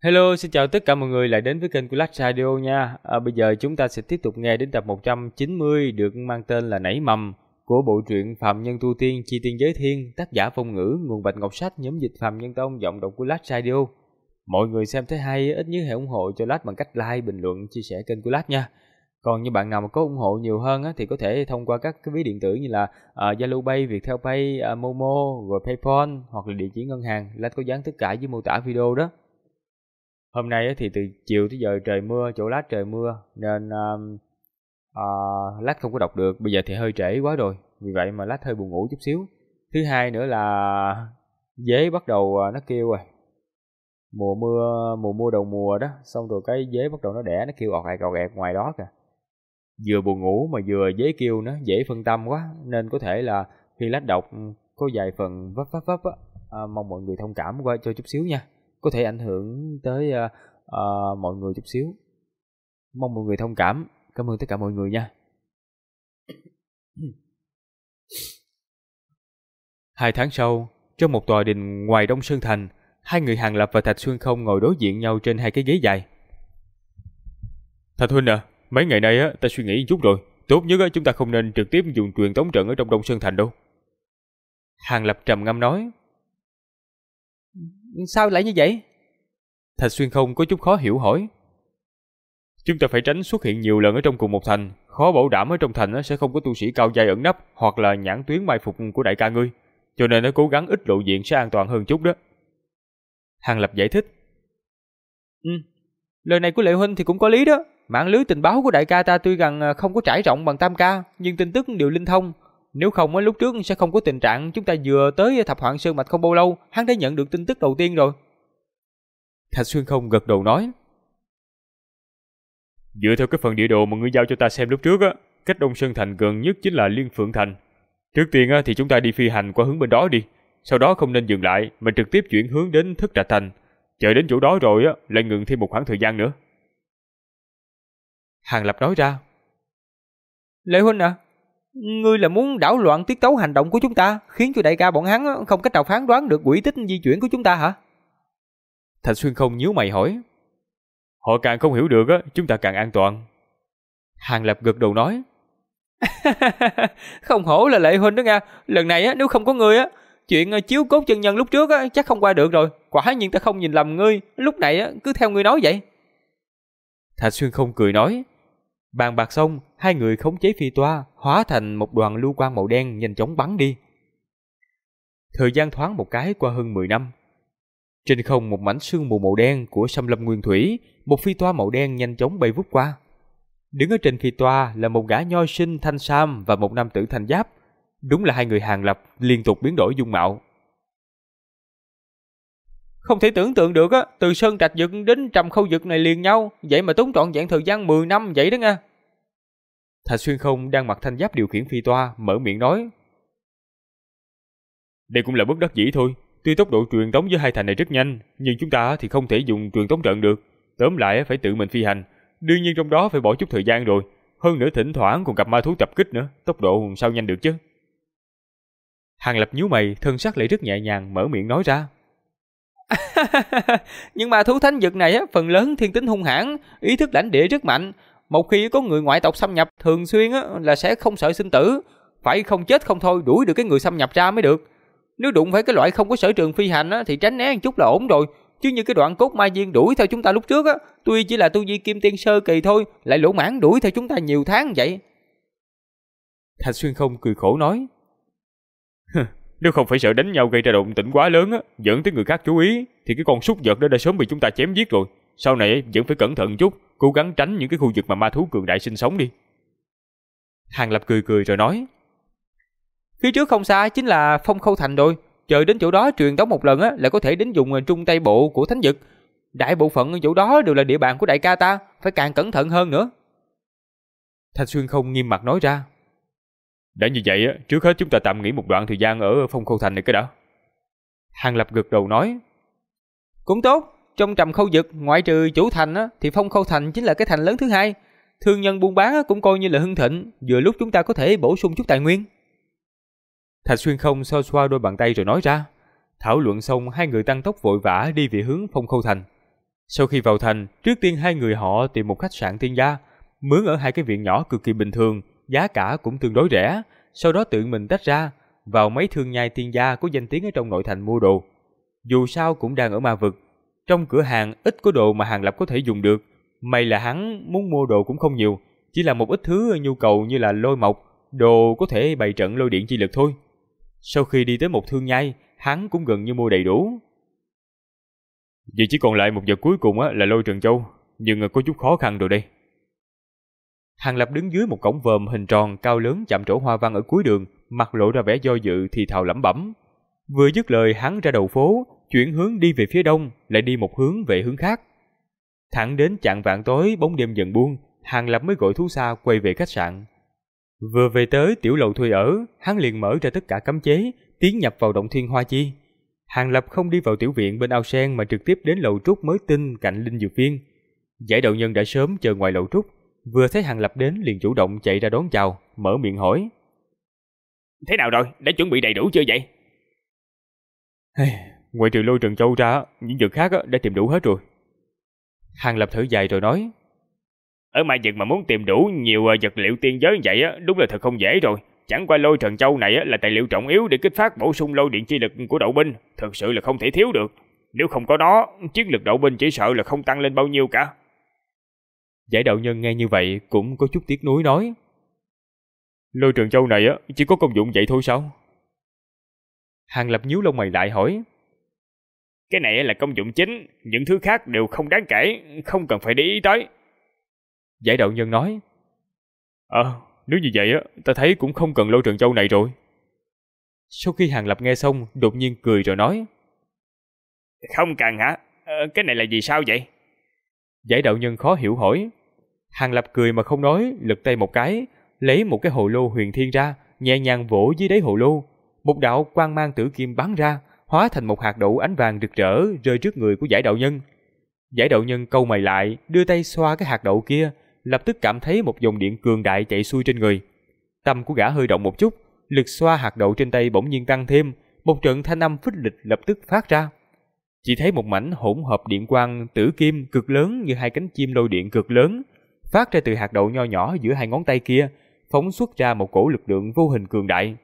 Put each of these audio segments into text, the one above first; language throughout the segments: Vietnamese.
Hello, xin chào tất cả mọi người lại đến với kênh của Lách Radio nha. Bây giờ chúng ta sẽ tiếp tục nghe đến tập 190 được mang tên là Nảy Mầm của bộ truyện Phàm Nhân Tu Tiên Chi Tiên Giới Thiên, tác giả Phong Ngữ, nguồn Bạch Ngọc Sách, nhóm dịch Phàm Nhân Tông, giọng đọc của Lách Radio. Mọi người xem thấy hay, ít nhất hãy ủng hộ cho Lách bằng cách like, bình luận, chia sẻ kênh của Lách nha. Còn như bạn nào mà có ủng hộ nhiều hơn thì có thể thông qua các cái ví điện tử như là Zalo Pay, Viettel Pay, Momo, rồi PayPal hoặc là địa chỉ ngân hàng. Lách có dán tất cả dưới mô tả video đó. Hôm nay thì từ chiều tới giờ trời mưa, chỗ Lách trời mưa nên Lách không có đọc được. Bây giờ thì hơi trễ quá rồi, vì vậy mà Lách hơi buồn ngủ chút xíu. Thứ hai nữa là dế bắt đầu nó kêu rồi. Mùa mưa đầu mùa đó, xong rồi cái dế bắt đầu nó đẻ, nó kêu ọt ẹt ngoài đó kìa. Vừa buồn ngủ mà vừa dế kêu, nó dễ phân tâm quá, nên có thể là khi Lách đọc có vài phần vấp á. Mong mọi người thông cảm qua cho chút xíu nha. Có thể ảnh hưởng tới mọi người chút xíu. Mong mọi người thông cảm. Cảm ơn tất cả mọi người nha. 2 tháng sau, trong một tòa đình ngoài Đông Sơn Thành, hai người Hàng Lập và Thạch Xuyên Không ngồi đối diện nhau trên hai cái ghế dài. Thạch huynh à, mấy ngày nay ta suy nghĩ chút rồi. Tốt nhất chúng ta không nên trực tiếp dùng truyền tống trận ở trong Đông Sơn Thành đâu. Hàng Lập trầm ngâm nói. Sao lại như vậy? Thạch Xuyên Không có chút khó hiểu hỏi. Chúng ta phải tránh xuất hiện nhiều lần ở trong cùng một thành. Khó bảo đảm ở trong thành sẽ không có tu sĩ cao giai ẩn nấp hoặc là nhãn tuyến mai phục của đại ca ngươi. Cho nên nó cố gắng ít lộ diện sẽ an toàn hơn chút đó. Hàng Lập giải thích. Lời này của Lệ huynh thì cũng có lý đó. Mạng lưới tình báo của đại ca ta tuy rằng không có trải rộng bằng Tam ca, nhưng tin tức đều linh thông. Nếu không lúc trước sẽ không có tình trạng chúng ta vừa tới Thập Hoạn Sơn Mạch không bao lâu, hắn đã nhận được tin tức đầu tiên rồi. Thạch Xuyên Không gật đầu nói. Dựa theo cái phần địa đồ mà ngươi giao cho ta xem lúc trước cách Đông Sơn Thành gần nhất chính là Liên Phượng Thành. Trước tiên thì chúng ta đi phi hành qua hướng bên đó đi. Sau đó không nên dừng lại mà trực tiếp chuyển hướng đến Thất Trạch Thành. Chờ đến chỗ đó rồi lại ngừng thêm một khoảng thời gian nữa. Hàng Lập nói ra. Lệ huynh à, ngươi là muốn đảo loạn tiết tấu hành động của chúng ta, khiến cho đại ca bọn hắn không cách nào phán đoán được quỹ tích di chuyển của chúng ta hả? Thạch Xuyên Không nhíu mày hỏi. Họ càng không hiểu được chúng ta càng an toàn. Hàng Lập gật đầu nói. Không hổ là Lệ huynh đó nha. Lần này nếu không có ngươi chuyện chiếu cốt chân nhân lúc trước chắc không qua được rồi. Quả nhiên ta không nhìn lầm ngươi, lúc này cứ theo ngươi nói vậy. Thạch Xuyên Không cười nói. Bàn bạc xong, hai người khống chế phi toa, hóa thành một đoàn lưu quang màu đen nhanh chóng bắn đi. Thời gian thoáng một cái qua hơn 10 năm. Trên không một mảnh sương mù màu đen của Sâm Lâm Nguyên Thủy, một phi toa màu đen nhanh chóng bay vút qua. Đứng ở trên phi toa là một gã nho sinh thanh sam và một nam tử thanh giáp. Đúng là hai người Hàng Lập liên tục biến đổi dung mạo. Không thể tưởng tượng được từ Sơn Trạch Dực đến Trầm Khâu Dực này liền nhau, vậy mà tốn trọn vẹn thời gian 10 năm vậy đó nha. Thạch Xuyên Không đang mặc thanh giáp điều khiển phi toa, mở miệng nói. Đây cũng là bất đắc dĩ thôi. Tuy tốc độ truyền tống giữa hai thành này rất nhanh, nhưng chúng ta thì không thể dùng truyền tống trận được. Tóm lại phải tự mình phi hành. Đương nhiên trong đó phải bỏ chút thời gian rồi. Hơn nữa thỉnh thoảng còn gặp ma thú tập kích nữa, tốc độ sao nhanh được chứ. Hàng Lập nhíu mày, thân sắc lại rất nhẹ nhàng, mở miệng nói ra. Nhưng mà thú thánh dực này phần lớn thiên tính hung hãn, ý thức lãnh địa rất mạnh. Một khi có người ngoại tộc xâm nhập thường xuyên là sẽ không sợ sinh tử, phải không chết không thôi đuổi được cái người xâm nhập ra mới được. Nếu đụng phải cái loại không có sở trường phi hành thì tránh né một chút là ổn rồi. Chứ như cái đoạn cốt mai viên đuổi theo chúng ta lúc trước tuy chỉ là tu vi kim tiên sơ kỳ thôi, lại lỗ mãng đuổi theo chúng ta nhiều tháng vậy. Thạch Xuyên Không cười khổ nói. Nếu không phải sợ đánh nhau gây ra động tĩnh quá lớn dẫn tới người khác chú ý, thì cái con súc vật đó đã sớm bị chúng ta chém giết rồi. Sau này vẫn phải cẩn thận chút, cố gắng tránh những cái khu vực mà ma thú cường đại sinh sống đi. Hàng Lập cười cười rồi nói. Phía trước không xa chính là Phong Khâu Thành rồi. Chờ đến chỗ đó truyền tống một lần là có thể đến dùng trung tây bộ của thánh dực. Đại bộ phận chỗ đó đều là địa bàn của đại ca ta, phải càng cẩn thận hơn nữa. Thạch Xuyên Không nghiêm mặt nói ra. Đã như vậy trước hết chúng ta tạm nghỉ một đoạn thời gian ở Phong Khâu Thành này cái đã. Hàng Lập gật đầu nói. Cũng tốt, trong Trầm Khâu Dực ngoại trừ chủ thành thì Phong Khâu Thành chính là cái thành lớn thứ hai. Thương nhân buôn bán cũng coi như là hưng thịnh, vừa lúc chúng ta có thể bổ sung chút tài nguyên. Thạch Xuyên Không xoa xoa đôi bàn tay rồi nói ra. Thảo luận xong, hai người tăng tốc vội vã đi về hướng Phong Khâu Thành. Sau khi vào thành, trước tiên hai người họ tìm một khách sạn tiên gia, mướn ở hai cái viện nhỏ cực kỳ bình thường, giá cả cũng tương đối rẻ, sau đó tự mình tách ra, vào mấy thương nhai tiên gia có danh tiếng ở trong nội thành mua đồ. Dù sao cũng đang ở ma vực, trong cửa hàng ít có đồ mà Hàng Lập có thể dùng được, may là hắn muốn mua đồ cũng không nhiều, chỉ là một ít thứ nhu cầu như là lôi mộc, đồ có thể bày trận lôi điện chi lực thôi. Sau khi đi tới một thương nhai, hắn cũng gần như mua đầy đủ. Vậy chỉ còn lại một vật cuối cùng là lôi Trần Châu, nhưng có chút khó khăn rồi đây. Hàng Lập đứng dưới một cổng vòm hình tròn cao lớn chạm trổ hoa văn ở cuối đường, mặt lộ ra vẻ do dự thì thào lẩm bẩm. Vừa dứt lời hắn ra đầu phố, chuyển hướng đi về phía đông, lại đi một hướng về hướng khác. Thẳng đến chạng vạng tối bóng đêm dần buông, Hàng Lập mới gọi thú xa quay về khách sạn. Vừa về tới tiểu lầu thuê ở, hắn liền mở ra tất cả cấm chế, tiến nhập vào động thiên hoa chi. Hàng Lập không đi vào tiểu viện bên ao sen mà trực tiếp đến lầu trúc mới tinh cạnh linh dược viên. Giải đạo nhân đã sớm chờ ngoài lầu trúc, vừa thấy Hàng Lập đến liền chủ động chạy ra đón chào, mở miệng hỏi: Thế nào rồi, đã chuẩn bị đầy đủ chưa vậy? Ngoài trừ lôi Trần Châu ra, những vật khác đã tìm đủ hết rồi. Hàng Lập thở dài rồi nói: Ở ma vực mà muốn tìm đủ nhiều vật liệu tiên giới như vậy đúng là thật không dễ rồi. Chẳng qua lôi Trần Châu này là tài liệu trọng yếu để kích phát bổ sung lôi điện chi lực của đậu binh, thật sự là không thể thiếu được. Nếu không có nó, chiến lực đậu binh chỉ sợ là không tăng lên bao nhiêu cả. Giải đạo nhân nghe như vậy cũng có chút tiếc nuối nói: Lôi Trần Châu này chỉ có công dụng vậy thôi sao? Hàng Lập nhíu lông mày lại hỏi: Cái này là công dụng chính, những thứ khác đều không đáng kể, không cần phải để ý tới. Giải đạo nhân nói: Nếu như vậy ta thấy cũng không cần lôi Trần Châu này rồi. Sau khi Hàng Lập nghe xong, đột nhiên cười rồi nói: Không cần hả? Cái này là gì sao vậy? Giải đạo nhân khó hiểu hỏi. Hàng Lập cười mà không nói, lật tay một cái, lấy một cái hồ lô huyền thiên ra, nhẹ nhàng vỗ dưới đáy hồ lô. Một đạo quang mang tử kim bắn ra, hóa thành một hạt đậu ánh vàng rực rỡ rơi trước người của giải đạo nhân. Giải đạo nhân cau mày lại, đưa tay xoa cái hạt đậu kia, lập tức cảm thấy một dòng điện cường đại chạy xuôi trên người. Tâm của gã hơi động một chút, lực xoa hạt đậu trên tay bỗng nhiên tăng thêm, một trận thanh âm phích lịch lập tức phát ra. Chỉ thấy một mảnh hỗn hợp điện quang tử kim cực lớn như hai cánh chim lôi điện cực lớn, phát ra từ hạt đậu nho nhỏ giữa hai ngón tay kia, phóng xuất ra một cổ lực lượng vô hình cường đại.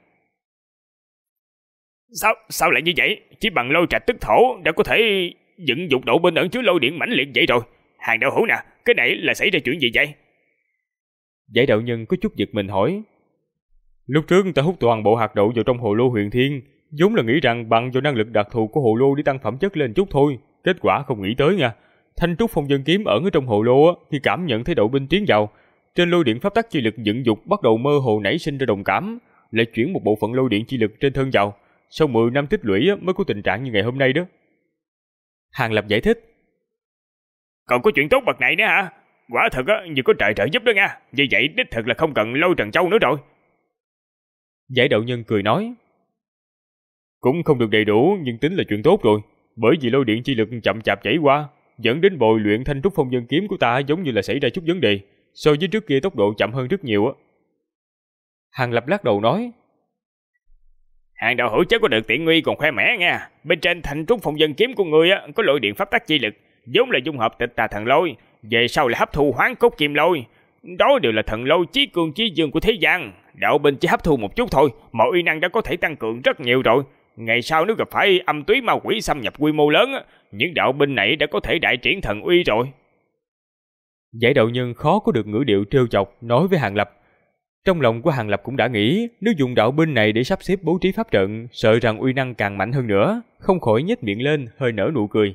Sao lại như vậy? Chỉ bằng lôi trạch tức thổ đã có thể dựng dục đậu binh ẩn chứa lôi điện mãnh liệt vậy rồi. Hàng đạo hữu nè, cái này là xảy ra chuyện gì vậy? Giải đạo nhân có chút giật mình hỏi. Lúc trước ta hút toàn bộ hạt đậu vào trong hồ lô huyền thiên, vốn là nghĩ rằng bằng vào năng lực đặc thù của hồ lô để tăng phẩm chất lên chút thôi. Kết quả không nghĩ tới nha. Thanh trúc phong dân kiếm ẩn ở trong hồ lô khi cảm nhận thấy đậu binh tiến vào, trên lôi điện pháp tắc chi lực dựng dục bắt đầu mơ hồ nảy sinh ra đồng cảm, lại chuyển một bộ phận lôi điện chi lực trên thân vào. Sau 10 năm tích lũy mới có tình trạng như ngày hôm nay đó. Hàng Lập giải thích. Còn có chuyện tốt bậc này nữa hả? Quả thật như có trời trợ giúp đó nha. Như vậy đích thực là không cần lôi Trần Châu nữa rồi. Giải đạo nhân cười nói. Cũng không được đầy đủ nhưng tính là chuyện tốt rồi. Bởi vì lôi điện chi lực chậm chạp chảy qua, dẫn đến bồi luyện thanh trúc phong dân kiếm của ta giống như là xảy ra chút vấn đề. So với trước kia tốc độ chậm hơn rất nhiều. Hàng Lập lắc đầu nói. Hàng đạo hữu chắc có được tiện nghi còn khoe mẽ nha. Bên trên thanh trúc phong dân kiếm của ngươi có lôi điện pháp tắc chi lực, vốn là dung hợp tịch tà thần lôi, về sau là hấp thu hoán cốt kim lôi. Đó đều là thần lôi chí cường chí dương của thế gian. Đạo binh chỉ hấp thu một chút thôi, mọi uy năng đã có thể tăng cường rất nhiều rồi. Ngày sau nếu gặp phải âm túy ma quỷ xâm nhập quy mô lớn, những đạo binh này đã có thể đại triển thần uy rồi. Giải đạo nhân khó có được ngữ điệu trêu chọc nói với Hàng Lập. Trong lòng của Hàng Lập cũng đã nghĩ, nếu dùng đạo binh này để sắp xếp bố trí pháp trận, sợ rằng uy năng càng mạnh hơn nữa, không khỏi nhếch miệng lên, hơi nở nụ cười.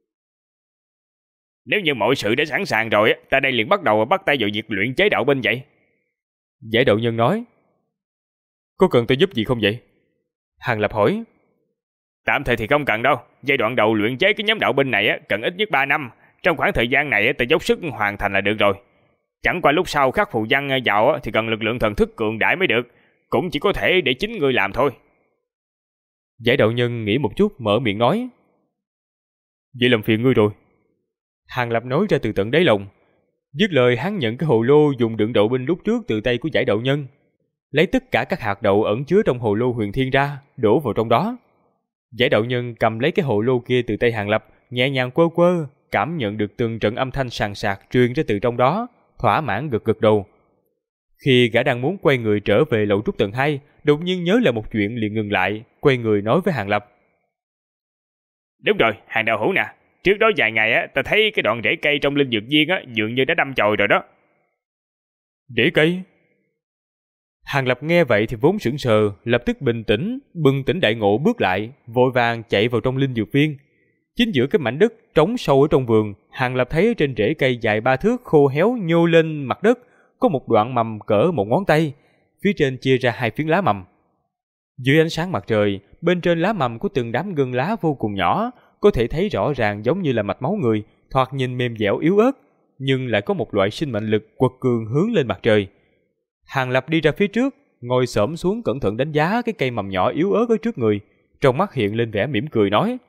Nếu như mọi sự đã sẵn sàng rồi, ta đây liền bắt đầu bắt tay vào việc luyện chế đạo binh vậy. Giải đạo nhân nói. Có cần tôi giúp gì không vậy? Hàng Lập hỏi. Tạm thời thì không cần đâu. Giai đoạn đầu luyện chế cái nhóm đạo binh này cần ít nhất 3 năm. Trong khoảng thời gian này ta dốc sức hoàn thành là được rồi. Chẳng qua lúc sau khắc phù văn vào thì cần lực lượng thần thức cường đại mới được. Cũng chỉ có thể để chính ngươi làm thôi. Giải đạo nhân nghĩ một chút mở miệng nói. Vậy làm phiền ngươi rồi. Hàng Lập nói ra từ tận đáy lòng. Dứt lời hắn nhận cái hồ lô dùng đựng đậu binh lúc trước từ tay của giải đạo nhân, lấy tất cả các hạt đậu ẩn chứa trong hồ lô huyền thiên ra, đổ vào trong đó. Giải đạo nhân cầm lấy cái hồ lô kia từ tay Hàng Lập, nhẹ nhàng quơ quơ, cảm nhận được từng trận âm thanh sàn sạc truyền ra từ trong đó, thỏa mãn gật gật đầu. Khi gã đang muốn quay người trở về lầu trúc tầng 2, đột nhiên nhớ lại một chuyện liền ngừng lại, quay người nói với Hàng Lập. Đúng rồi, Hàng đạo hữu nè, trước đó vài ngày ta thấy cái đoạn rễ cây trong linh dược viên dường như đã đâm chồi rồi đó. Rễ cây? Hàng Lập nghe vậy thì vốn sững sờ, lập tức bình tĩnh, bừng tỉnh đại ngộ bước lại, vội vàng chạy vào trong linh dược viên. Chính giữa cái mảnh đất trống sâu ở trong vườn, Hàng Lập thấy trên rễ cây dài 3 thước khô héo nhô lên mặt đất, có một đoạn mầm cỡ một ngón tay, phía trên chia ra 2 phiến lá mầm. Dưới ánh sáng mặt trời, bên trên lá mầm có từng đám gân lá vô cùng nhỏ, có thể thấy rõ ràng giống như là mạch máu người, thoạt nhìn mềm dẻo yếu ớt, nhưng lại có một loại sinh mệnh lực quật cường hướng lên mặt trời. Hàng Lập đi ra phía trước, ngồi xổm xuống cẩn thận đánh giá cái cây mầm nhỏ yếu ớt ở trước người, trong mắt hiện lên vẻ mỉm cười nói: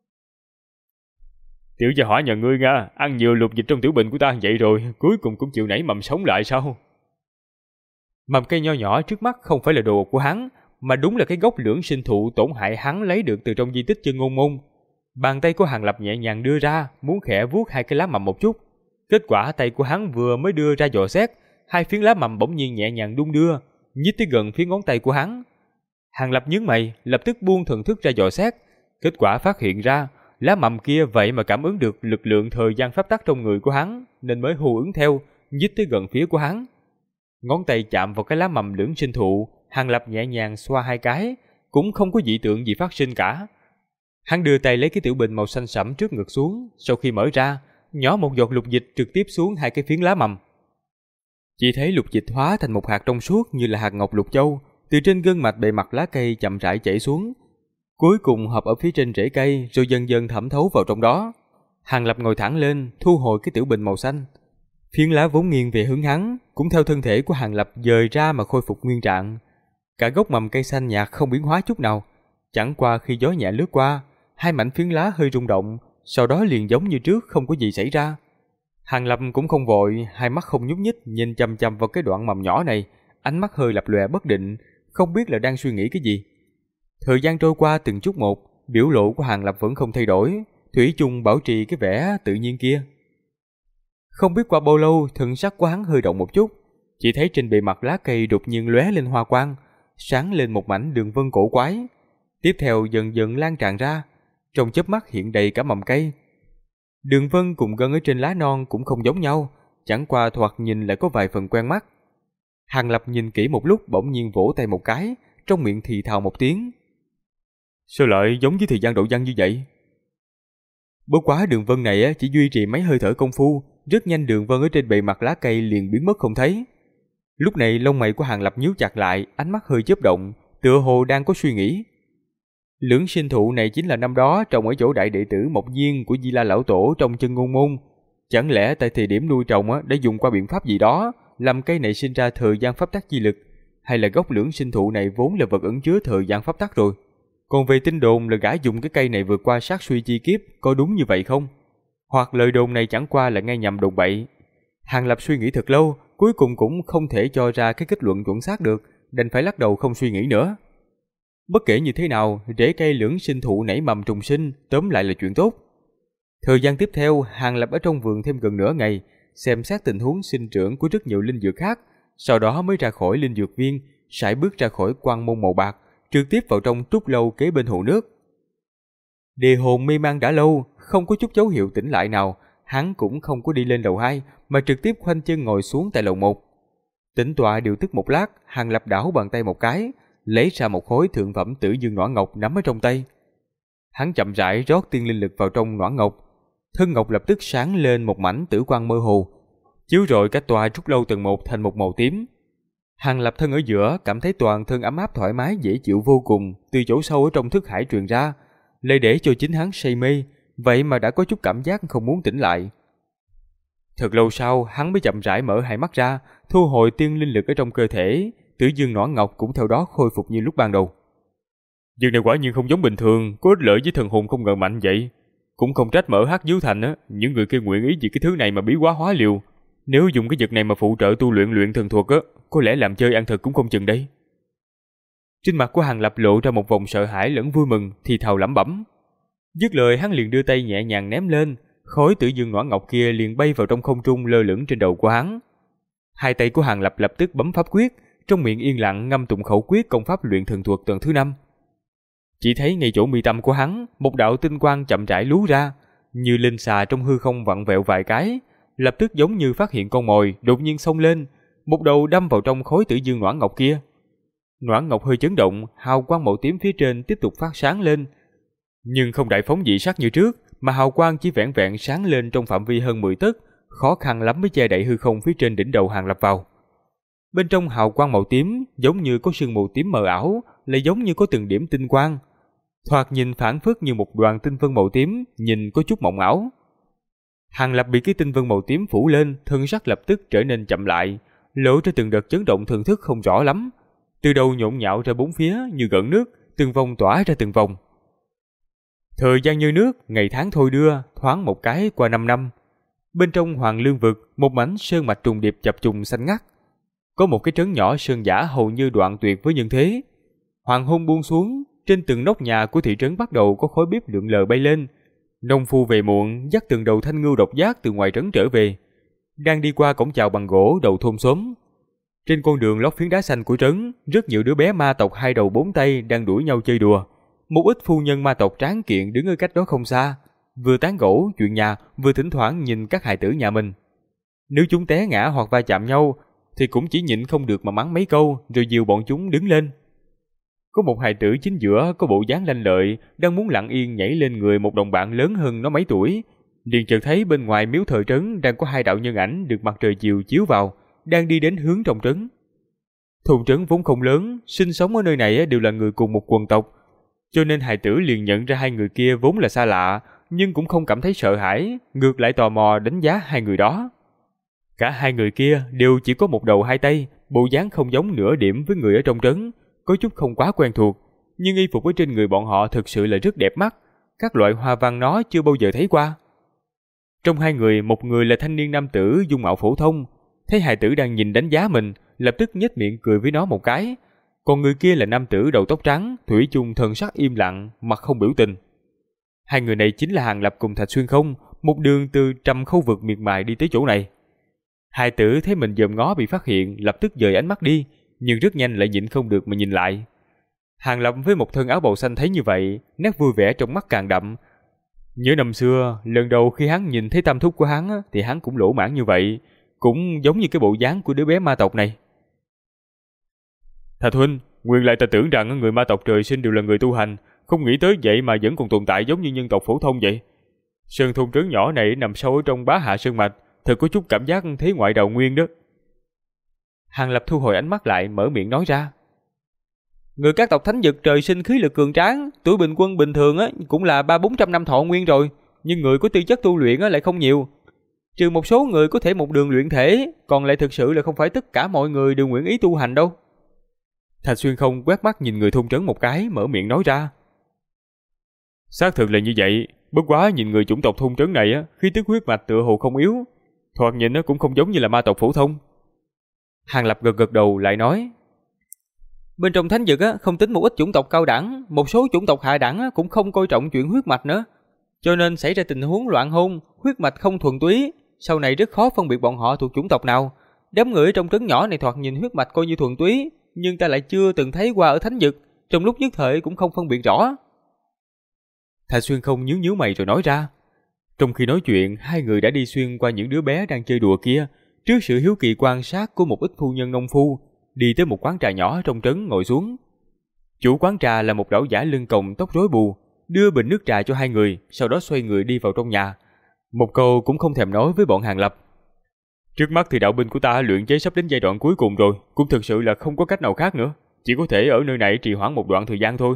Tiểu gia hỏa nhà ngươi nha, ăn nhiều lục dịch trong tiểu bình của ta vậy rồi, cuối cùng cũng chịu nảy mầm sống lại sao? Mầm cây nho nhỏ trước mắt không phải là đồ của hắn, mà đúng là cái gốc lưỡng sinh thụ tổn hại hắn lấy được từ trong di tích Chân Ngôn Môn. Bàn tay của Hàng Lập nhẹ nhàng đưa ra, muốn khẽ vuốt 2 cái lá mầm một chút. Kết quả tay của hắn vừa mới đưa ra dò xét, 2 phiến lá mầm bỗng nhiên nhẹ nhàng đung đưa, nhích tới gần phía ngón tay của hắn. Hàng Lập nhướng mày, lập tức buông thần thức ra dò xét, kết quả phát hiện ra lá mầm kia vậy mà cảm ứng được lực lượng thời gian pháp tắc trong người của hắn, nên mới hô ứng theo, nhích tới gần phía của hắn. Ngón tay chạm vào cái lá mầm lưỡng sinh thụ, Hàng Lập nhẹ nhàng xoa 2 cái, cũng không có dị tượng gì phát sinh cả. Hắn đưa tay lấy cái tiểu bình màu xanh sẫm trước ngực xuống, sau khi mở ra, nhỏ một giọt lục dịch trực tiếp xuống 2 cái phiến lá mầm. Chỉ thấy lục dịch hóa thành một hạt trong suốt như là hạt ngọc lục châu, từ trên gân mạch bề mặt lá cây chậm rãi chảy xuống, cuối cùng hợp ở phía trên rễ cây rồi dần dần thẩm thấu vào trong đó. Hàng Lập ngồi thẳng lên, thu hồi cái tiểu bình màu xanh. Phiến lá vốn nghiêng về hướng hắn, cũng theo thân thể của Hàng Lập dời ra mà khôi phục nguyên trạng. Cả gốc mầm cây xanh nhạt không biến hóa chút nào, chẳng qua khi gió nhẹ lướt qua, 2 mảnh phiến lá hơi rung động, sau đó liền giống như trước không có gì xảy ra. Hàng Lập cũng không vội, 2 mắt không nhúc nhích nhìn chằm chằm vào cái đoạn mầm nhỏ này, ánh mắt hơi lập lòe bất định, không biết là đang suy nghĩ cái gì. Thời gian trôi qua từng chút một, biểu lộ của Hàng Lập vẫn không thay đổi, thủy chung bảo trì cái vẻ tự nhiên kia. Không biết qua bao lâu, thần sắc của hắn hơi động một chút, chỉ thấy trên bề mặt lá cây đột nhiên lóe lên hoa quang, sáng lên một mảnh đường vân cổ quái, tiếp theo dần dần lan tràn ra, trong chớp mắt hiện đầy cả mầm cây. Đường vân cùng gân ở trên lá non cũng không giống nhau, chẳng qua thoạt nhìn lại có vài phần quen mắt. Hàng Lập nhìn kỹ một lúc bỗng nhiên vỗ tay một cái, trong miệng thì thào một tiếng. Sao lại giống với thời gian độ văn như vậy? Bất quá đường vân này chỉ duy trì mấy hơi thở công phu, rất nhanh đường vân ở trên bề mặt lá cây liền biến mất không thấy. Lúc này lông mày của Hàng Lập nhíu chặt lại, ánh mắt hơi chớp động, tựa hồ đang có suy nghĩ. Lưỡng sinh thụ này chính là năm đó trồng ở chỗ đại đệ tử Mộc Diên của Di La lão tổ trong Chân Ngôn Môn. Chẳng lẽ tại thời điểm nuôi trồng đã dùng qua biện pháp gì đó làm cây này sinh ra thời gian pháp tắc chi lực, hay là gốc lưỡng sinh thụ này vốn là vật ẩn chứa thời gian pháp tắc rồi? Còn về tin đồn là gã dùng cái cây này vượt qua sát suy chi kiếp, có đúng như vậy không? Hoặc lời đồn này chẳng qua là nghe nhầm đồn bậy. Hàng Lập suy nghĩ thật lâu, cuối cùng cũng không thể cho ra cái kết luận chuẩn xác được, đành phải lắc đầu không suy nghĩ nữa. Bất kể như thế nào, rễ cây lưỡng sinh thụ nảy mầm trùng sinh, tóm lại là chuyện tốt. Thời gian tiếp theo, Hàng Lập ở trong vườn thêm gần nửa ngày, xem xét tình huống sinh trưởng của rất nhiều linh dược khác, sau đó mới ra khỏi linh dược viên, sải bước ra khỏi quan môn màu bạc, trực tiếp vào trong trúc lâu kế bên hồ nước. Đề hồn mê man đã lâu, không có chút dấu hiệu tỉnh lại nào, hắn cũng không có đi lên lầu 2, mà trực tiếp khoanh chân ngồi xuống tại lầu 1. Tĩnh tọa điều tức một lát, Hàng Lập đảo bàn tay một cái, lấy ra một khối thượng phẩm tử dương noãn ngọc nắm ở trong tay. Hắn chậm rãi rót tiên linh lực vào trong noãn ngọc, thân ngọc lập tức sáng lên một mảnh tử quang mơ hồ, chiếu rọi cả tòa trúc lâu tầng 1 thành một màu tím. Hàng Lập thân ở giữa, cảm thấy toàn thân ấm áp thoải mái dễ chịu vô cùng, từ chỗ sâu ở trong thức hải truyền ra, lấy để cho chính hắn say mê, vậy mà đã có chút cảm giác không muốn tỉnh lại. Thật lâu sau, hắn mới chậm rãi mở 2 mắt ra, thu hồi tiên linh lực ở trong cơ thể, tử dương noãn ngọc cũng theo đó khôi phục như lúc ban đầu. Việc này quả nhiên không giống bình thường, có ích lợi với thần hồn không ngờ mạnh vậy. Cũng không trách mở Hắc Diếu Thành những người kia nguyện ý vì cái thứ này mà bí quá hóa liều. Nếu dùng cái vật này mà phụ trợ tu luyện thần thuật có lẽ làm chơi ăn thật cũng không chừng đấy. Trên mặt của Hàng Lập lộ ra một vòng sợ hãi lẫn vui mừng, thì thào lẩm bẩm. Dứt lời hắn liền đưa tay nhẹ nhàng ném lên, khối tử dương noãn ngọc kia liền bay vào trong không trung lơ lửng trên đầu của hắn. Hai tay của Hàng Lập lập tức bấm pháp quyết, trong miệng yên lặng ngâm tụng khẩu quyết công pháp luyện thần thuật tầng thứ 5. Chỉ thấy ngay chỗ mi tâm của hắn, một đạo tinh quang chậm rãi lú ra, như linh xà trong hư không vặn vẹo vài cái, lập tức giống như phát hiện con mồi, đột nhiên xông lên, một đầu đâm vào trong khối tử dương noãn ngọc kia. Noãn ngọc hơi chấn động, hào quang màu tím phía trên tiếp tục phát sáng lên, nhưng không đại phóng dị sắc như trước, mà hào quang chỉ vẹn vẹn sáng lên trong phạm vi hơn 10 tấc, khó khăn lắm mới che đậy hư không phía trên đỉnh đầu Hàng Lập vào. Bên trong hào quang màu tím giống như có sương mù tím mờ ảo, lại giống như có từng điểm tinh quang, thoạt nhìn phảng phất như một đoàn tinh vân màu tím, nhìn có chút mộng ảo. Hàng Lập bị cái tinh vân màu tím phủ lên, thân sắc lập tức trở nên chậm lại, lộ ra từng đợt chấn động thần thức không rõ lắm, từ đầu nhộn nhạo ra bốn phía như gợn nước, từng vòng tỏa ra từng vòng. Thời gian như nước, ngày tháng thôi đưa, thoáng một cái qua 5 năm. Bên trong Hoàng Lương vực, một mảnh sơn mạch trùng điệp chập trùng xanh ngắt. Có một cái trấn nhỏ sơn giả hầu như đoạn tuyệt với nhân thế. Hoàng hôn buông xuống, trên từng nóc nhà của thị trấn bắt đầu có khói bếp lượn lờ bay lên. Nông phu về muộn dắt từng đầu thanh ngưu độc giác từ ngoài trấn trở về, đang đi qua cổng chào bằng gỗ đầu thôn xóm. Trên con đường lót phiến đá xanh của trấn, rất nhiều đứa bé ma tộc hai đầu bốn tay đang đuổi nhau chơi đùa. Một ít phu nhân ma tộc tráng kiện đứng ở cách đó không xa, vừa tán gẫu chuyện nhà, vừa thỉnh thoảng nhìn các hài tử nhà mình. Nếu chúng té ngã hoặc va chạm nhau, thì cũng chỉ nhịn không được mà mắng mấy câu, rồi dìu bọn chúng đứng lên. Có một hài tử chính giữa có bộ dáng lanh lợi, đang muốn lặng yên nhảy lên người một đồng bạn lớn hơn nó mấy tuổi. Liền chợt thấy bên ngoài miếu thờ trấn đang có hai đạo nhân ảnh được mặt trời chiều chiếu vào, đang đi đến hướng trong trấn. Thôn trấn vốn không lớn, sinh sống ở nơi này đều là người cùng một quần tộc, cho nên hài tử liền nhận ra hai người kia vốn là xa lạ, nhưng cũng không cảm thấy sợ hãi, ngược lại tò mò đánh giá hai người đó. Cả hai người kia đều chỉ có một đầu hai tay, bộ dáng không giống nửa điểm với người ở trong trấn, có chút không quá quen thuộc, nhưng y phục ở trên người bọn họ thực sự là rất đẹp mắt, các loại hoa văn nó chưa bao giờ thấy qua. Trong hai người, một người là thanh niên nam tử dung mạo phổ thông, thấy hài tử đang nhìn đánh giá mình, lập tức nhếch miệng cười với nó một cái. Còn người kia là nam tử đầu tóc trắng, thủy chung thần sắc im lặng, mặt không biểu tình. Hai người này chính là Hàng Lập cùng Thạch Xuyên Không, một đường từ Trầm Khâu vực miệt mài đi tới chỗ này. Hai tử thấy mình dòm ngó bị phát hiện, lập tức dời ánh mắt đi, nhưng rất nhanh lại nhịn không được mà nhìn lại. Hàng Lập với một thân áo bào xanh thấy như vậy, nét vui vẻ trong mắt càng đậm. Nhớ năm xưa, lần đầu khi hắn nhìn thấy tam thúc của hắn thì hắn cũng lỗ mãn như vậy, cũng giống như cái bộ dáng của đứa bé ma tộc này. Thạch huynh, nguyên lại ta tưởng rằng người ma tộc trời sinh đều là người tu hành, không nghĩ tới vậy mà vẫn còn tồn tại giống như nhân tộc phổ thông vậy. Sơn thôn trấn nhỏ này nằm sâu ở trong Bá Hạ Sơn Mạch, thật có chút cảm giác thế ngoại đào nguyên đó. Hàng Lập thu hồi ánh mắt lại, mở miệng nói ra. Người các tộc thánh vực trời sinh khí lực cường tráng, tuổi bình quân bình thường cũng là 300-400 năm thọ nguyên rồi, nhưng người có tư chất tu luyện lại không nhiều. Trừ một số người có thể một đường luyện thể, còn lại thực sự là không phải tất cả mọi người đều nguyện ý tu hành đâu. Thạch Xuyên Không quét mắt nhìn người thôn trấn một cái, mở miệng nói ra. Xác thực là như vậy, bất quá nhìn người chủng tộc thôn trấn này khí tức huyết mạch tựa hồ không yếu, thoạt nhìn nó cũng không giống như là ma tộc phổ thông. Hàng Lập gật gật đầu lại nói. Bên trong thánh vực không tính một ít chủng tộc cao đẳng, một số chủng tộc hạ đẳng cũng không coi trọng chuyện huyết mạch nữa, cho nên xảy ra tình huống loạn hôn, huyết mạch không thuần túy, sau này rất khó phân biệt bọn họ thuộc chủng tộc nào. Đám người trong trấn nhỏ này thoạt nhìn huyết mạch coi như thuần túy, nhưng ta lại chưa từng thấy qua ở thánh vực, trong lúc nhất thời cũng không phân biệt rõ. Thạch Xuyên Không nhíu mày rồi nói ra. Trong khi nói chuyện, hai người đã đi xuyên qua những đứa bé đang chơi đùa kia, trước sự hiếu kỳ quan sát của một ít phu nhân nông phu, đi tới một quán trà nhỏ trong trấn ngồi xuống. Chủ quán trà là một lão giả lưng còng tóc rối bù, đưa bình nước trà cho hai người, sau đó xoay người đi vào trong nhà. Một câu cũng không thèm nói với bọn Hàng Lập. Trước mắt thì đạo binh của ta luyện chế sắp đến giai đoạn cuối cùng rồi, cũng thực sự là không có cách nào khác nữa, chỉ có thể ở nơi này trì hoãn một đoạn thời gian thôi.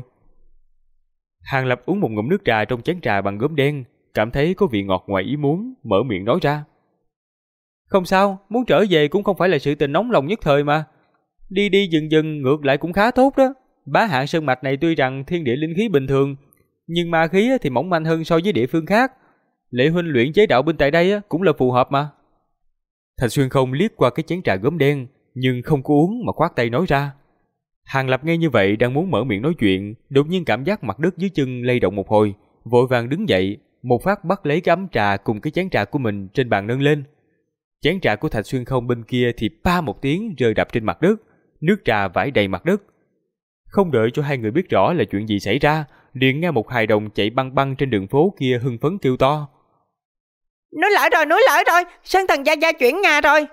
Hàng Lập uống một ngụm nước trà trong chén trà bằng gốm đen, cảm thấy có vị ngọt ngoài ý muốn, mở miệng nói ra. Không sao, muốn trở về cũng không phải là sự tình nóng lòng nhất thời mà. Đi đi dừng dừng ngược lại cũng khá tốt đó. Bá Hạ Sơn Mạch này tuy rằng thiên địa linh khí bình thường, nhưng ma khí thì mỏng manh hơn so với địa phương khác. Lệ huynh luyện chế đạo binh tại đây cũng là phù hợp mà. Thạch Xuyên Không liếc qua cái chén trà gốm đen, nhưng không có uống mà khoát tay nói ra. Hàng Lập nghe như vậy đang muốn mở miệng nói chuyện, đột nhiên cảm giác mặt đất dưới chân lay động một hồi, vội vàng đứng dậy, một phát bắt lấy cái ấm trà cùng cái chén trà của mình trên bàn nâng lên. Chén trà của Thạch Xuyên Không bên kia thì pa một tiếng rơi đập trên mặt đất, nước trà vãi đầy mặt đất. Không đợi cho hai người biết rõ là chuyện gì xảy ra, liền nghe một hài đồng chạy băng băng trên đường phố kia hưng phấn kêu to: Núi lở rồi, Sơn Thần gia chuyển nhà rồi.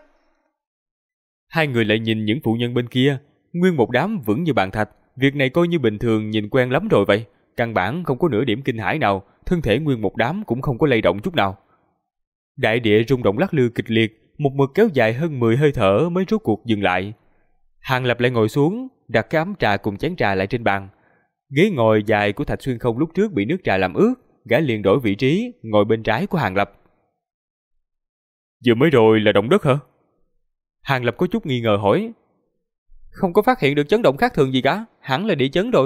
Hai người lại nhìn những phụ nhân bên kia, nguyên một đám vững như bàn thạch, việc này coi như bình thường, nhìn quen lắm rồi vậy, căn bản không có nửa điểm kinh hãi nào, thân thể nguyên một đám cũng không có lay động chút nào. Đại địa rung động lắc lư kịch liệt, một mực kéo dài hơn 10 hơi thở mới rốt cuộc dừng lại. Hàng Lập lại ngồi xuống, đặt cái ấm trà cùng chén trà lại trên bàn. Ghế ngồi dài của Thạch Xuyên Không lúc trước bị nước trà làm ướt, gã liền đổi vị trí, ngồi bên trái của Hàng Lập. Vừa mới rồi là động đất hả? Hàng Lập có chút nghi ngờ hỏi. Không có phát hiện được chấn động khác thường gì cả, hẳn là địa chấn rồi.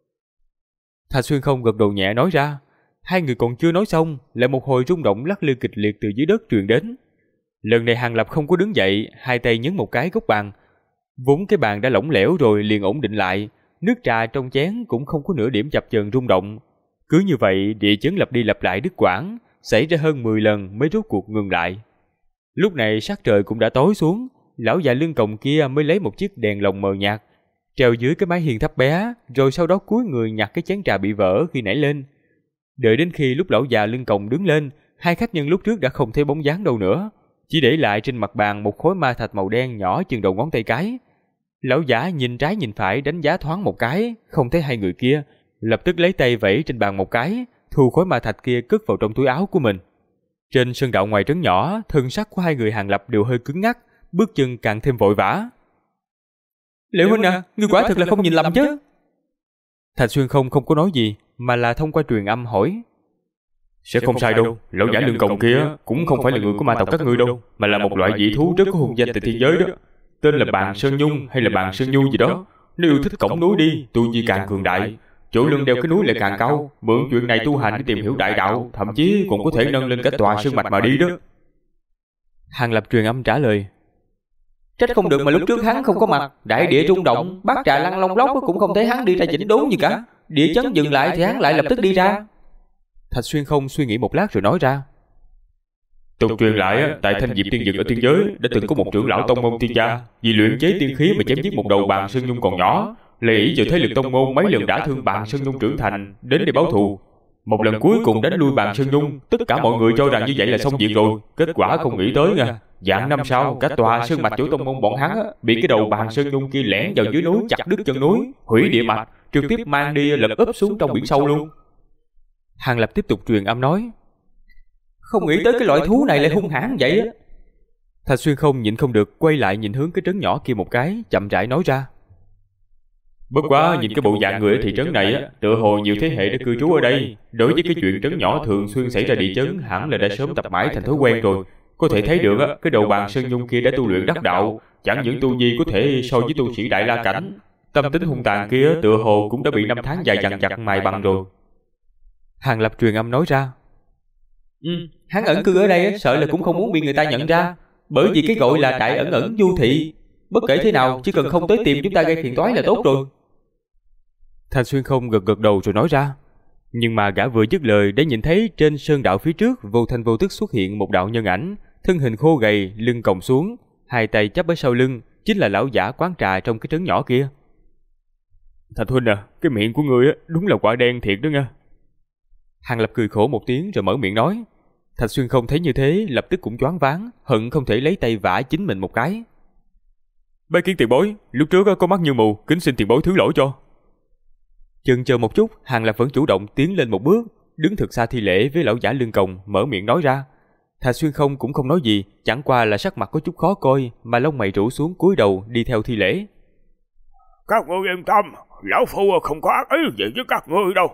Thạch Xuyên Không gật đầu nhẹ nói ra. Hai người còn chưa nói xong, lại một hồi rung động lắc lư kịch liệt từ dưới đất truyền đến. Lần này Hàng Lập không có đứng dậy, hai tay nhấn một cái góc bàn. Vốn cái bàn đã lỏng lẻo rồi liền ổn định lại, nước trà trong chén cũng không có nửa điểm chập chờn rung động. Cứ như vậy, địa chấn lặp đi lặp lại đứt quãng, xảy ra hơn 10 lần mới rốt cuộc ngừng lại. Lúc này sắc trời cũng đã tối xuống, lão già lưng còng kia mới lấy một chiếc đèn lồng mờ nhạt, treo dưới cái mái hiên thấp bé, rồi sau đó cúi người nhặt cái chén trà bị vỡ khi nãy lên. Đợi đến khi lúc lão già lưng còng đứng lên, hai khách nhân lúc trước đã không thấy bóng dáng đâu nữa, chỉ để lại trên mặt bàn một khối ma thạch màu đen nhỏ chừng đầu ngón tay cái. Lão giả nhìn trái nhìn phải đánh giá thoáng một cái, không thấy hai người kia, lập tức lấy tay vẫy trên bàn một cái, thu khối ma thạch kia cất vào trong túi áo của mình. Trên sân đạo ngoài trấn nhỏ, thân sắc của hai người Hàng Lập đều hơi cứng ngắc, bước chân càng thêm vội vã. Liễu huynh à, ngươi quả thực là không nhìn lầm chứ? Thạch Xuyên Không có nói gì, mà là thông qua truyền âm hỏi. Sẽ không sai đâu, lão giả lưng còng kia cũng không phải là người của ma tộc các ngươi đâu, mà là một loại dị thú rất có hung danh tại thiên giới đó, tên là Bàn Sơn Nhung hay là Bàn Sơn Nhu gì đó. Nếu yêu thích cổng núi đi, tu vi càng cường đại, chỗ lưng đeo cái núi lại càng cao, mượn chuyện này tu hành để tìm hiểu đại đạo, thậm chí còn có thể nâng lên cả tòa sơn mạch mà đi đó. Hàng Lập truyền âm trả lời. Trách không được mà lúc trước hắn không có mặt, đại địa rung động, bát trà lăn long lóc cũng không thấy hắn đi ra chỉnh đốn gì cả. Địa chấn dừng lại thì hắn lại lập tức đi ra. Thạch Xuyên Không suy nghĩ một lát rồi nói ra. Tục truyền lại, tại Thanh Diệp Tiên Dực ở tiên giới đã từng có một trưởng lão tông môn tiên gia vì luyện chế tiên khí mà chém giết một đầu Bàn Sơn Nhung còn nhỏ, lấy ý cho thế lực tông môn mấy lần đã thương Bàn Sơn Nhung trưởng thành đến để báo thù. Một lần cuối cùng đánh lui Bàn Sơn Nhung, tất cả mọi người cho rằng như vậy là xong việc rồi, kết quả không nghĩ tới nha. Dạng năm sau, cả tòa sơn mạch chỗ tông môn bọn hắn bị cái đầu Bàn Sơn Nhung kia lẻn vào dưới núi chặt đứt chân núi, hủy địa mạch, trực tiếp mang đi lật úp xuống trong biển sâu luôn. Hàng Lập tiếp tục truyền âm nói. Không nghĩ tới cái loại thú này lại hung hãn vậy á. Thạch Xuyên Không nhịn không được quay lại nhìn hướng cái trấn nhỏ kia một cái, chậm rãi nói ra. Bất quá nhìn cái bộ dạng người ở thị trấn này tựa hồ nhiều thế hệ đã cư trú ở đây, đối với cái chuyện trấn nhỏ thường xuyên xảy ra địa chấn hẳn là đã sớm tập mãi thành thói quen rồi. Có thể thấy được cái đầu Bàn Sơn Nhung kia đã tu luyện đắc đạo, chẳng những tu vi có thể so với tu sĩ Đại La cảnh, tâm tính hung tàn kia tựa hồ cũng đã bị năm tháng dài dằng dặc mài bằng rồi. Hàng Lập truyền âm nói ra. Hắn ẩn cư ở đây sợ là cũng không muốn bị người ta nhận ra, bởi vì cái gọi là đại ẩn ẩn du thị. Bất kể thế nào, chỉ cần không tới tìm chúng ta gây phiền toái là tốt rồi. Thạch Xuyên Không gật đầu rồi nói ra. Nhưng mà gã vừa dứt lời đã nhìn thấy trên sơn đạo phía trước vô thanh vô tức xuất hiện một đạo nhân ảnh, thân hình khô gầy, lưng còng xuống, hai tay chắp ở sau lưng, chính là lão giả quán trà trong cái trấn nhỏ kia. Thạch huynh à, cái miệng của ngươi đúng là quả đen thiệt đó nha. Hàng Lập cười khổ một tiếng rồi mở miệng nói. Thạch Xuyên Không thấy như thế, lập tức cũng choáng váng, hận không thể lấy tay vả chính mình một cái. Bái kiến tiền bối, lúc trước có mắt như mù, kính xin tiền bối thứ lỗi cho. Chần chờ một chút, Hàng Lập vẫn chủ động tiến lên một bước, đứng thực xa thi lễ với lão giả lưng còng, mở miệng nói ra. Thạch Xuyên Không cũng không nói gì, chẳng qua là sắc mặt có chút khó coi, mà lông mày rũ xuống cúi đầu đi theo thi lễ. Các ngươi yên tâm, lão phu không có ác ý gì với các ngươi đâu.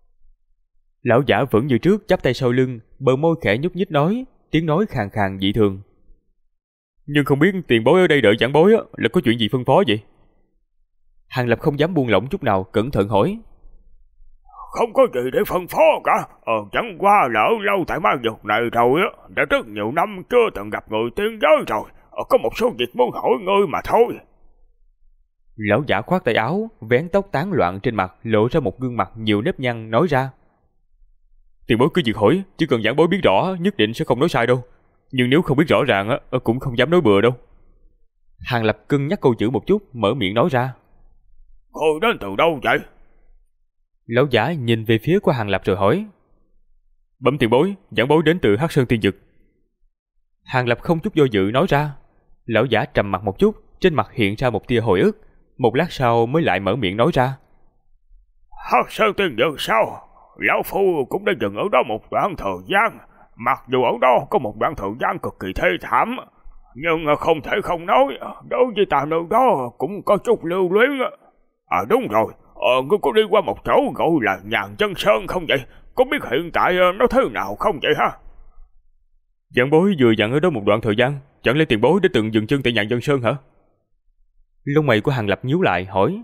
Lão giả vẫn như trước chắp tay sau lưng, bờ môi khẽ nhúc nhích nói, tiếng nói khàn khàn dị thường. Nhưng không biết tiền bối ở đây đợi giảng bối là có chuyện gì phân phó vậy? Hàng Lập không dám buông lỏng chút nào, cẩn thận hỏi. Không có gì để phân phó cả, chẳng qua là ở lâu tại ma vực này rồi đã rất nhiều năm chưa từng gặp người tiên giới rồi, có một số việc muốn hỏi ngươi mà thôi. Lão giả khoát tay áo, vén tóc tán loạn trên mặt, lộ ra một gương mặt nhiều nếp nhăn nói ra. Tiền bối cứ việc hỏi, chỉ cần giảng bối biết rõ nhất định sẽ không nói sai đâu. Nhưng nếu không biết rõ ràng á, cũng không dám nói bừa đâu. Hàng Lập cân nhắc câu chữ một chút, mở miệng nói ra. Người đến từ đâu vậy? Lão giả nhìn về phía của Hàng Lập rồi hỏi. Bẩm tiền bối, giảng bối đến từ Hắc Sơn Tiên Dực. Hàng Lập không chút do dự nói ra. Lão giả trầm mặt một chút, trên mặt hiện ra một tia hồi ức. Một lát sau mới lại mở miệng nói ra. Hắc Sơn Tiên Dực sao? Lão Phu cũng đã dừng ở đó một đoạn thời gian. Mặc dù ở đó có một đoạn thời gian cực kỳ thê thảm, nhưng không thể không nói, đối với ta nơi đó cũng có chút lưu luyến. À đúng rồi, ngươi có đi qua một chỗ gọi là Nhàn Chân Sơn không vậy? Có biết hiện tại nó thế nào không vậy ha? Giảng bối vừa dặn ở đó một đoạn thời gian, chẳng lẽ tiền bối đã từng dừng chân tại Nhàn Chân Sơn hả? Lông mày của Hàng Lập nhíu lại hỏi.